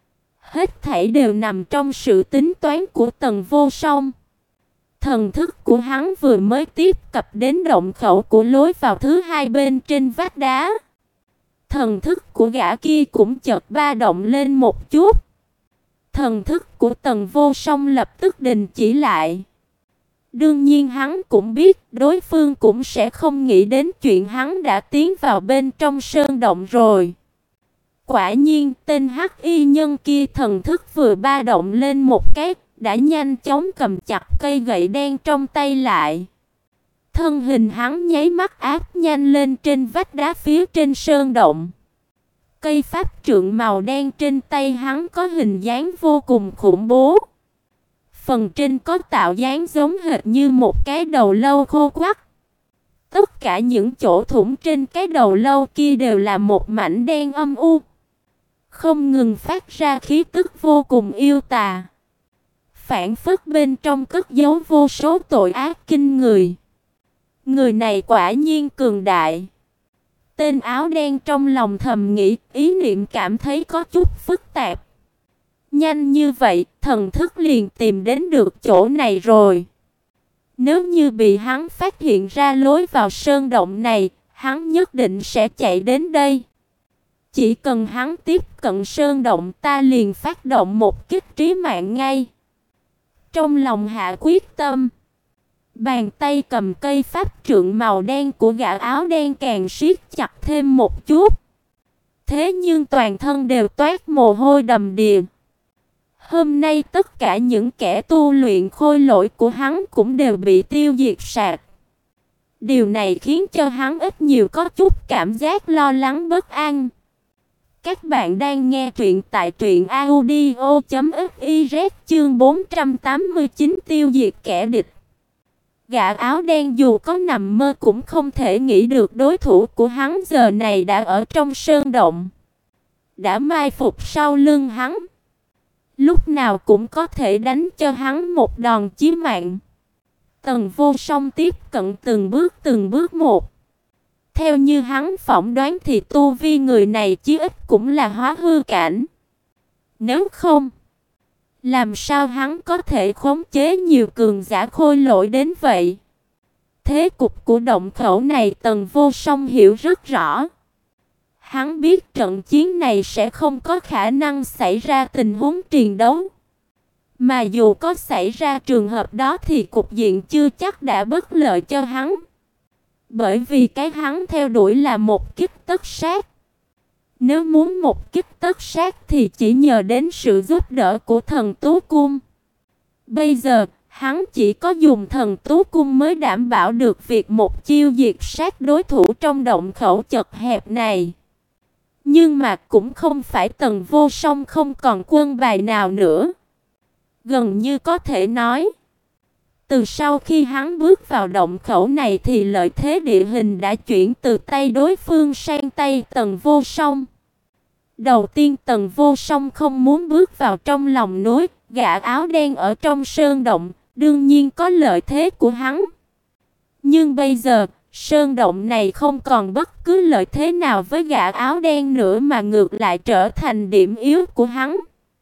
Hết thảy đều nằm trong sự tính toán của Tần Vô Song. Thần thức của hắn vừa mới tiếp cận đến động khẩu của lối vào thứ hai bên trên vách đá. Thần thức của gã kia cũng chợt ba động lên một chút. Thần thức của Tần Vô Song lập tức đình chỉ lại. Đương nhiên hắn cũng biết đối phương cũng sẽ không nghĩ đến chuyện hắn đã tiến vào bên trong sơn động rồi. Quả nhiên tên hắc y nhân kia thần thức vừa ba động lên một cái, đã nhanh chóng cầm chặt cây gậy đen trong tay lại. Thân hình hắn nháy mắt áp nhanh lên trên vách đá phía trên sơn động. Cây pháp trượng màu đen trên tay hắn có hình dáng vô cùng khủng bố. Phần trên có tạo dáng giống hệt như một cái đầu lâu khô quắt. Tất cả những chỗ thủng trên cái đầu lâu kia đều là một mảnh đen âm u, không ngừng phát ra khí tức vô cùng yêu tà. Phản phất bên trong cất giấu vô số tội ác kinh người. Người này quả nhiên cường đại. Tên áo đen trong lòng thầm nghĩ, ý niệm cảm thấy có chút phức tạp. Nhanh như vậy, thần thức liền tìm đến được chỗ này rồi. Nếu như bị hắn phát hiện ra lối vào sơn động này, hắn nhất định sẽ chạy đến đây. Chỉ cần hắn tiếp cận sơn động, ta liền phát động một kích trí mạng ngay. Trong lòng hạ quyết tâm, bàn tay cầm cây pháp trượng màu đen của gã áo đen càng siết chặt thêm một chút. Thế nhưng toàn thân đều toát mồ hôi đầm đìa. Hôm nay tất cả những kẻ tu luyện khôi lỗi của hắn cũng đều bị tiêu diệt sạch. Điều này khiến cho hắn ít nhiều có chút cảm giác lo lắng bất an. Các bạn đang nghe truyện tại truyện audio chấm fiz chương bốn trăm tám mươi chín tiêu diệt kẻ địch. Gã áo đen dù có nằm mơ cũng không thể nghĩ được đối thủ của hắn giờ này đã ở trong sơn động, đã mai phục sau lưng hắn, lúc nào cũng có thể đánh cho hắn một đòn chí mạng. Tần Vô Song tiếp cận từng bước từng bước một. Theo như hắn phỏng đoán thì tu vi người này chí ít cũng là hóa hư cảnh. Nếu không, làm sao hắn có thể khống chế nhiều cường giả khôi lỗi đến vậy? Thế cục của động khẩu này Tần Vô Song hiểu rất rõ. Hắn biết trận chiến này sẽ không có khả năng xảy ra tình huống triền đấu. Mà dù có xảy ra trường hợp đó thì cục diện chưa chắc đã bất lợi cho hắn. Bởi vì cái hắn theo đuổi là một kích tất sát. Nếu muốn một kích tất sát thì chỉ nhờ đến sự giúp đỡ của thần Tú Cung. Bây giờ, hắn chỉ có dùng thần Tú Cung mới đảm bảo được việc một chiêu diệt sát đối thủ trong động khẩu chật hẹp này. Nhưng mà cũng không phải Tần Vô Song không còn quân bài nào nữa. Gần như có thể nói, từ sau khi hắn bước vào động khẩu này thì lợi thế địa hình đã chuyển từ tay đối phương sang tay Tần Vô Song. Đầu tiên Tần Vô Song không muốn bước vào trong lòng núi, gã áo đen ở trong sơn động, đương nhiên có lợi thế của hắn. Nhưng bây giờ, sơn động này không còn bất cứ lợi thế nào với gã áo đen nữa mà ngược lại trở thành điểm yếu của hắn.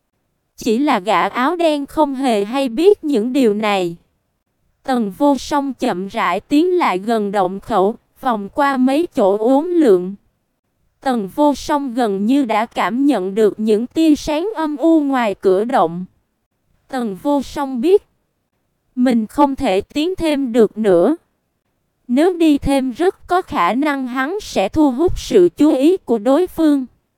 Chỉ là gã áo đen không hề hay biết những điều này. Tần Vô Song chậm rãi tiến lại gần động khẩu, vòng qua mấy chỗ uốn lượn. Tần Vô Song gần như đã cảm nhận được những tia sáng âm u ngoài cửa động. Tần Vô Song biết mình không thể tiến thêm được nữa. Nếu đi thêm rất có khả năng hắn sẽ thu hút sự chú ý của đối phương.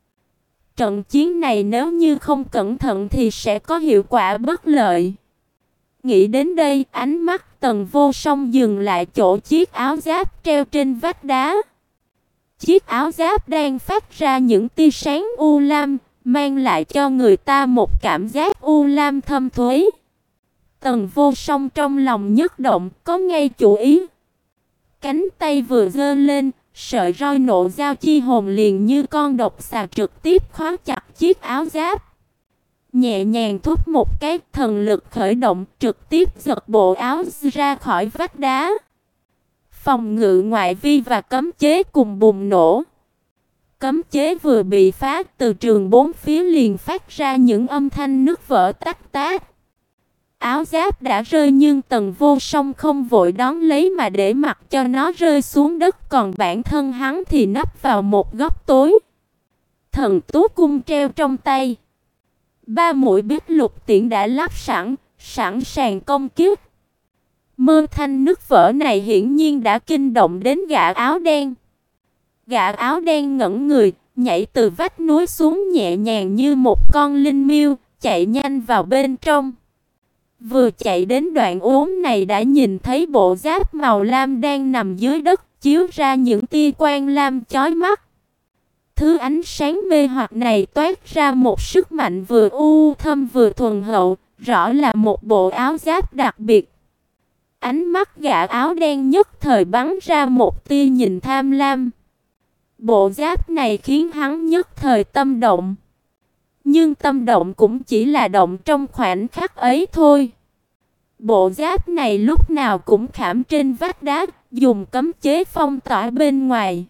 trận chiến này nếu như không cẩn thận thì sẽ có hiệu quả bất lợi. Nghĩ đến đây, ánh mắt Tần Vô Song dừng lại chỗ chiếc áo giáp treo trên vách đá. Chiếc áo giáp đang phát ra những tia sáng u lam, mang lại cho người ta một cảm giác u lam thâm thúy. Tần Vô Song trong lòng nhất động, có ngay chủ ý. Cánh tay vừa giơ lên, sợi roi nộ giao chi hồn liền như con độc xà trực tiếp khóa chặt chiếc áo giáp. Nhẹ nhàng thúc một cái, thần lực khởi động, trực tiếp giật bộ áo ra khỏi vách đá. Phòng ngự ngoại vi và cấm chế cùng bùng nổ. Cấm chế vừa bị phá, từ trường bốn phía liền phát ra những âm thanh nứt vỡ tách tách. Áo giáp đã rơi nhưng Tần Vô Song không vội đón lấy mà để mặc cho nó rơi xuống đất, còn bản thân hắn thì nấp vào một góc tối. Thần tú cung treo trong tay. Ba mũi Bích Lục tiễn đã lắp sẵn, sẵn sàng công kích. Mơ thanh nứt vỡ này hiển nhiên đã kinh động đến gã áo đen. Gã áo đen ngẩn người, nhảy từ vách núi xuống nhẹ nhàng như một con linh miêu, chạy nhanh vào bên trong. Vừa chạy đến đoạn uốn này đã nhìn thấy bộ giáp màu lam đang nằm dưới đất, chiếu ra những tia quang lam chói mắt. Thứ ánh sáng mê hoặc này toát ra một sức mạnh vừa u thâm vừa thuần hậu, rõ là một bộ áo giáp đặc biệt. Ánh mắt gã áo đen nhất thời bắn ra một tia nhìn tham lam. Bộ giáp này khiến hắn nhất thời tâm động. Nhưng tâm động cũng chỉ là động trong khoảnh khắc ấy thôi. Bộ giáp này lúc nào cũng khảm trên vách đá, dùng cấm chế phong tỏa bên ngoài.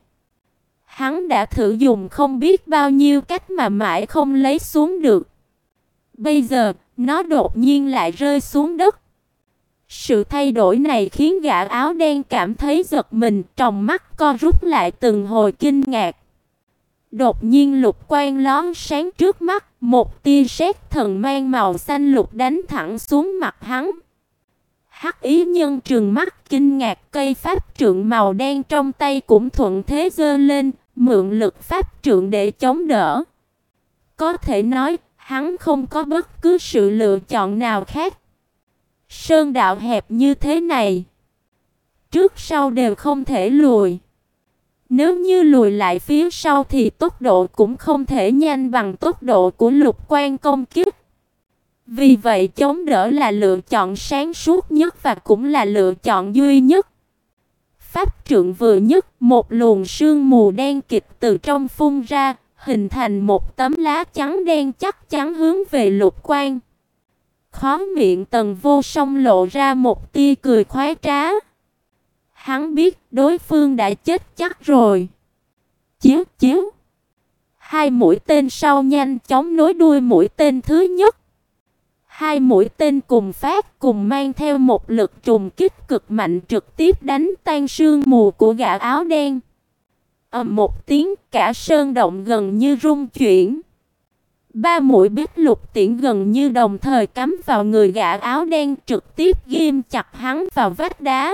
Hắn đã thử dùng không biết bao nhiêu cách mà mãi không lấy xuống được. Bây giờ, nó đột nhiên lại rơi xuống đất. Sự thay đổi này khiến gã áo đen cảm thấy giật mình, tròng mắt co rút lại từng hồi kinh ngạc. Đột nhiên lục quang lóe sáng trước mắt, một tia sét thần mang màu xanh lục đánh thẳng xuống mặt hắn. Hắc ý nhân trừng mắt kinh ngạc, cây pháp trượng màu đen trong tay cũng thuận thế giơ lên, mượn lực pháp trượng để chống đỡ. Có thể nói, hắn không có bất cứ sự lựa chọn nào khác. Sơn đạo hẹp như thế này, trước sau đều không thể lùi. Nếu như lùi lại phía sau thì tốc độ cũng không thể nhanh bằng tốc độ của lục quan công kích. Vì vậy chống đỡ là lựa chọn sáng suốt nhất và cũng là lựa chọn duy nhất. Pháp trượng vừa nhất, một luồng sương mù đen kịt từ trong phun ra, hình thành một tấm lá chắn đen chắc chắn hướng về lục quan. Khóe miệng Tần Vô Song lộ ra một tia cười khoái trá. Hắn biết đối phương đã chết chắc rồi. Chiếu chiếu. Hai mũi tên sau nhanh chóng nối đuôi mũi tên thứ nhất. Hai mũi tên cùng phát, cùng mang theo một lực trùng kích cực mạnh, trực tiếp đánh tan sương mù của gã áo đen. Ầm một tiếng, cả sơn động gần như rung chuyển. Ba mũi Bích Lục tiễn gần như đồng thời cắm vào người gã áo đen, trực tiếp ghim chặt hắn vào vách đá.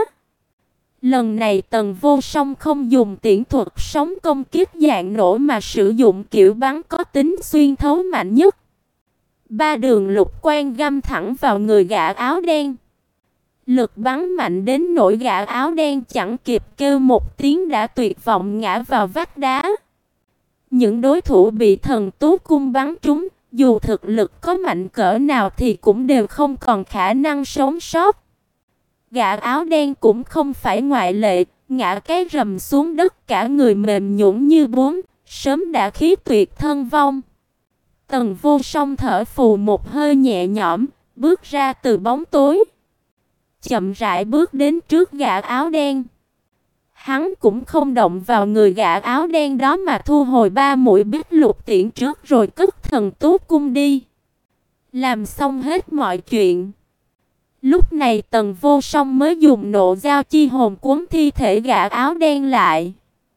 Lần này Tần Vô Song không dùng tiễn thuật sóng công kích dạng nổ mà sử dụng kiểu bắn có tính xuyên thấu mạnh nhất. Ba đường lục quang găm thẳng vào người gã áo đen. Lực bắn mạnh đến nỗi gã áo đen chẳng kịp kêu một tiếng đã tuyệt vọng ngã vào vách đá. Những đối thủ bị thần tú cung bắn trúng, dù thực lực có mạnh cỡ nào thì cũng đều không còn khả năng sống sót. Gã áo đen cũng không phải ngoại lệ, ngã cái rầm xuống đất, cả người mềm nhũn như bún, sớm đã khí tuyệt thân vong. Tần Vô Song thở phù một hơi nhẹ nhõm, bước ra từ bóng tối. Chậm rãi bước đến trước gã áo đen. Hắn cũng không động vào người gã áo đen đó mà thu hồi ba mũi Bích Lục tiễn trước rồi cất thần tú cung đi. Làm xong hết mọi chuyện. Lúc này Tần Vô Song mới dùng nộ giao chi hồn cuốn thi thể gã áo đen lại.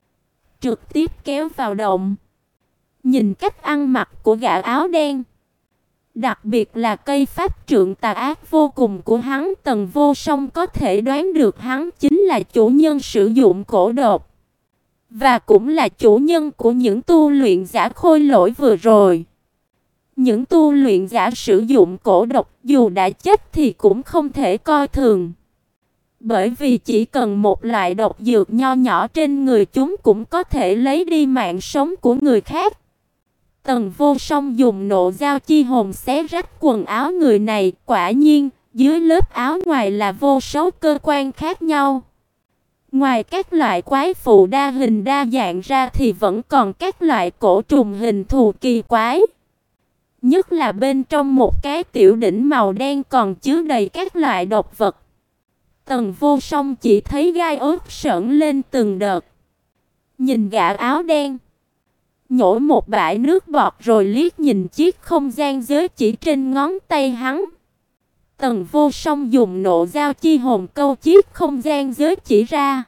Trực tiếp kéo vào động. Nhìn cách ăn mặc của gã áo đen, đặc biệt là cây pháp trượng tà ác vô cùng của hắn, Tần Vô Song có thể đoán được hắn chính là chủ nhân sử dụng cổ độc. và cũng là chủ nhân của những tu luyện giả khôi lỗi vừa rồi. Những tu luyện giả sử dụng cổ độc dù đã chết thì cũng không thể coi thường. Bởi vì chỉ cần một loại độc dược nho nhỏ trên người chúng cũng có thể lấy đi mạng sống của người khác. Tần Vô Song dùng nộ dao chi hồn xé rách quần áo người này, quả nhiên, dưới lớp áo ngoài là vô số cơ quan khác nhau. Ngoài các loại quái phụ đa hình đa dạng ra thì vẫn còn các loại cổ trùng hình thù kỳ quái. Nhất là bên trong một cái tiểu đỉnh màu đen còn chứa đầy các loại độc vật. Tần Vô Song chỉ thấy gai ớt sởn lên từng đợt. Nhìn gã áo đen, nhổ một bãi nước bọt rồi liếc nhìn chiếc không gian giới chỉ trên ngón tay hắn. Tần Vô Song dùng nộ dao chi hồn câu chiếc không gian giới chỉ ra.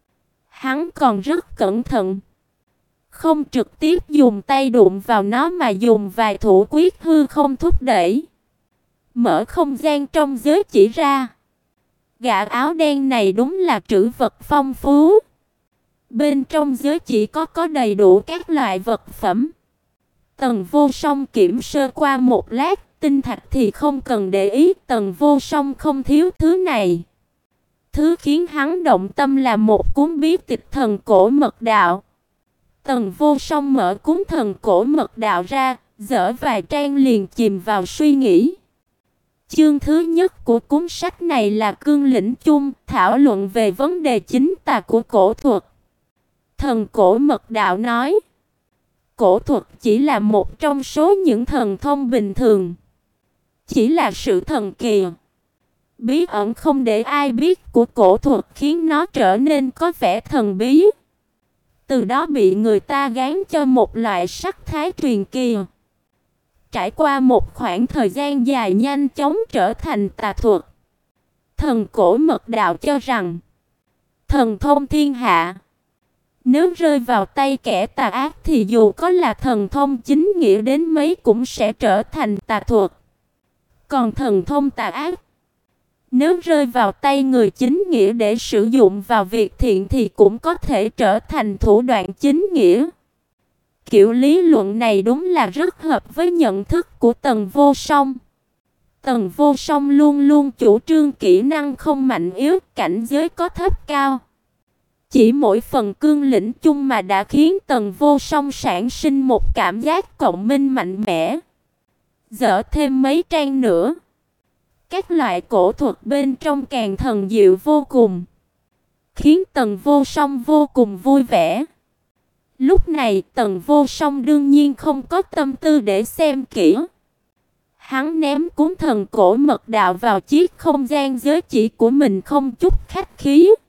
Hắn còn rất cẩn thận, không trực tiếp dùng tay đụng vào nó mà dùng vài thủ quyết hư không thúc đẩy, mở không gian trong giới chỉ ra. Gã áo đen này đúng là trữ vật phong phú. Bên trong giới chỉ có có đầy đủ các loại vật phẩm. Tần Vô Song kiểm sơ qua một lát, tinh thạch thì không cần để ý, Tần Vô Song không thiếu thứ này. Thứ khiến hắn động tâm là một cuốn bí tịch thần cổ mật đạo. Tần Vô Song mở cuốn thần cổ mật đạo ra, dở vài trang liền chìm vào suy nghĩ. Chương thứ nhất của cuốn sách này là cương lĩnh chung, thảo luận về vấn đề chính tà của cổ thuật. Thần cổ mật đạo nói, cổ thuật chỉ là một trong số những thần thông bình thường, chỉ là sự thần kỳ, bí ẩn không để ai biết của cổ thuật khiến nó trở nên có vẻ thần bí. Từ đó bị người ta gán cho một loại sắc thái truyền kỳ. Trải qua một khoảng thời gian dài nhanh chóng trở thành tà thuật. Thần cổ mật đạo cho rằng, thần thông thiên hạ, nếu rơi vào tay kẻ tà ác thì dù có là thần thông chính nghĩa đến mấy cũng sẽ trở thành tà thuật. Còn thần thông tà ác, nếu rơi vào tay người chính nghĩa để sử dụng vào việc thiện thì cũng có thể trở thành thủ đoạn chính nghĩa. Kiểu lý luận này đúng là rất hợp với nhận thức của Tần Vô Song. Tần Vô Song luôn luôn chủ trương kỹ năng không mạnh yếu, cảnh giới có thấp cao. Chỉ mỗi phần cương lĩnh chung mà đã khiến Tần Vô Song sản sinh một cảm giác cộng minh mạnh mẽ. Dở thêm mấy trang nữa, các loại cổ thuật bên trong càng thần diệu vô cùng, khiến Tần Vô Song vô cùng vui vẻ. Lúc này Tần Vô Song đương nhiên không có tâm tư để xem kỹ. Hắn ném cuốn thần cổ mật đạo vào chiếc không gian giới chỉ của mình không chút khách khí.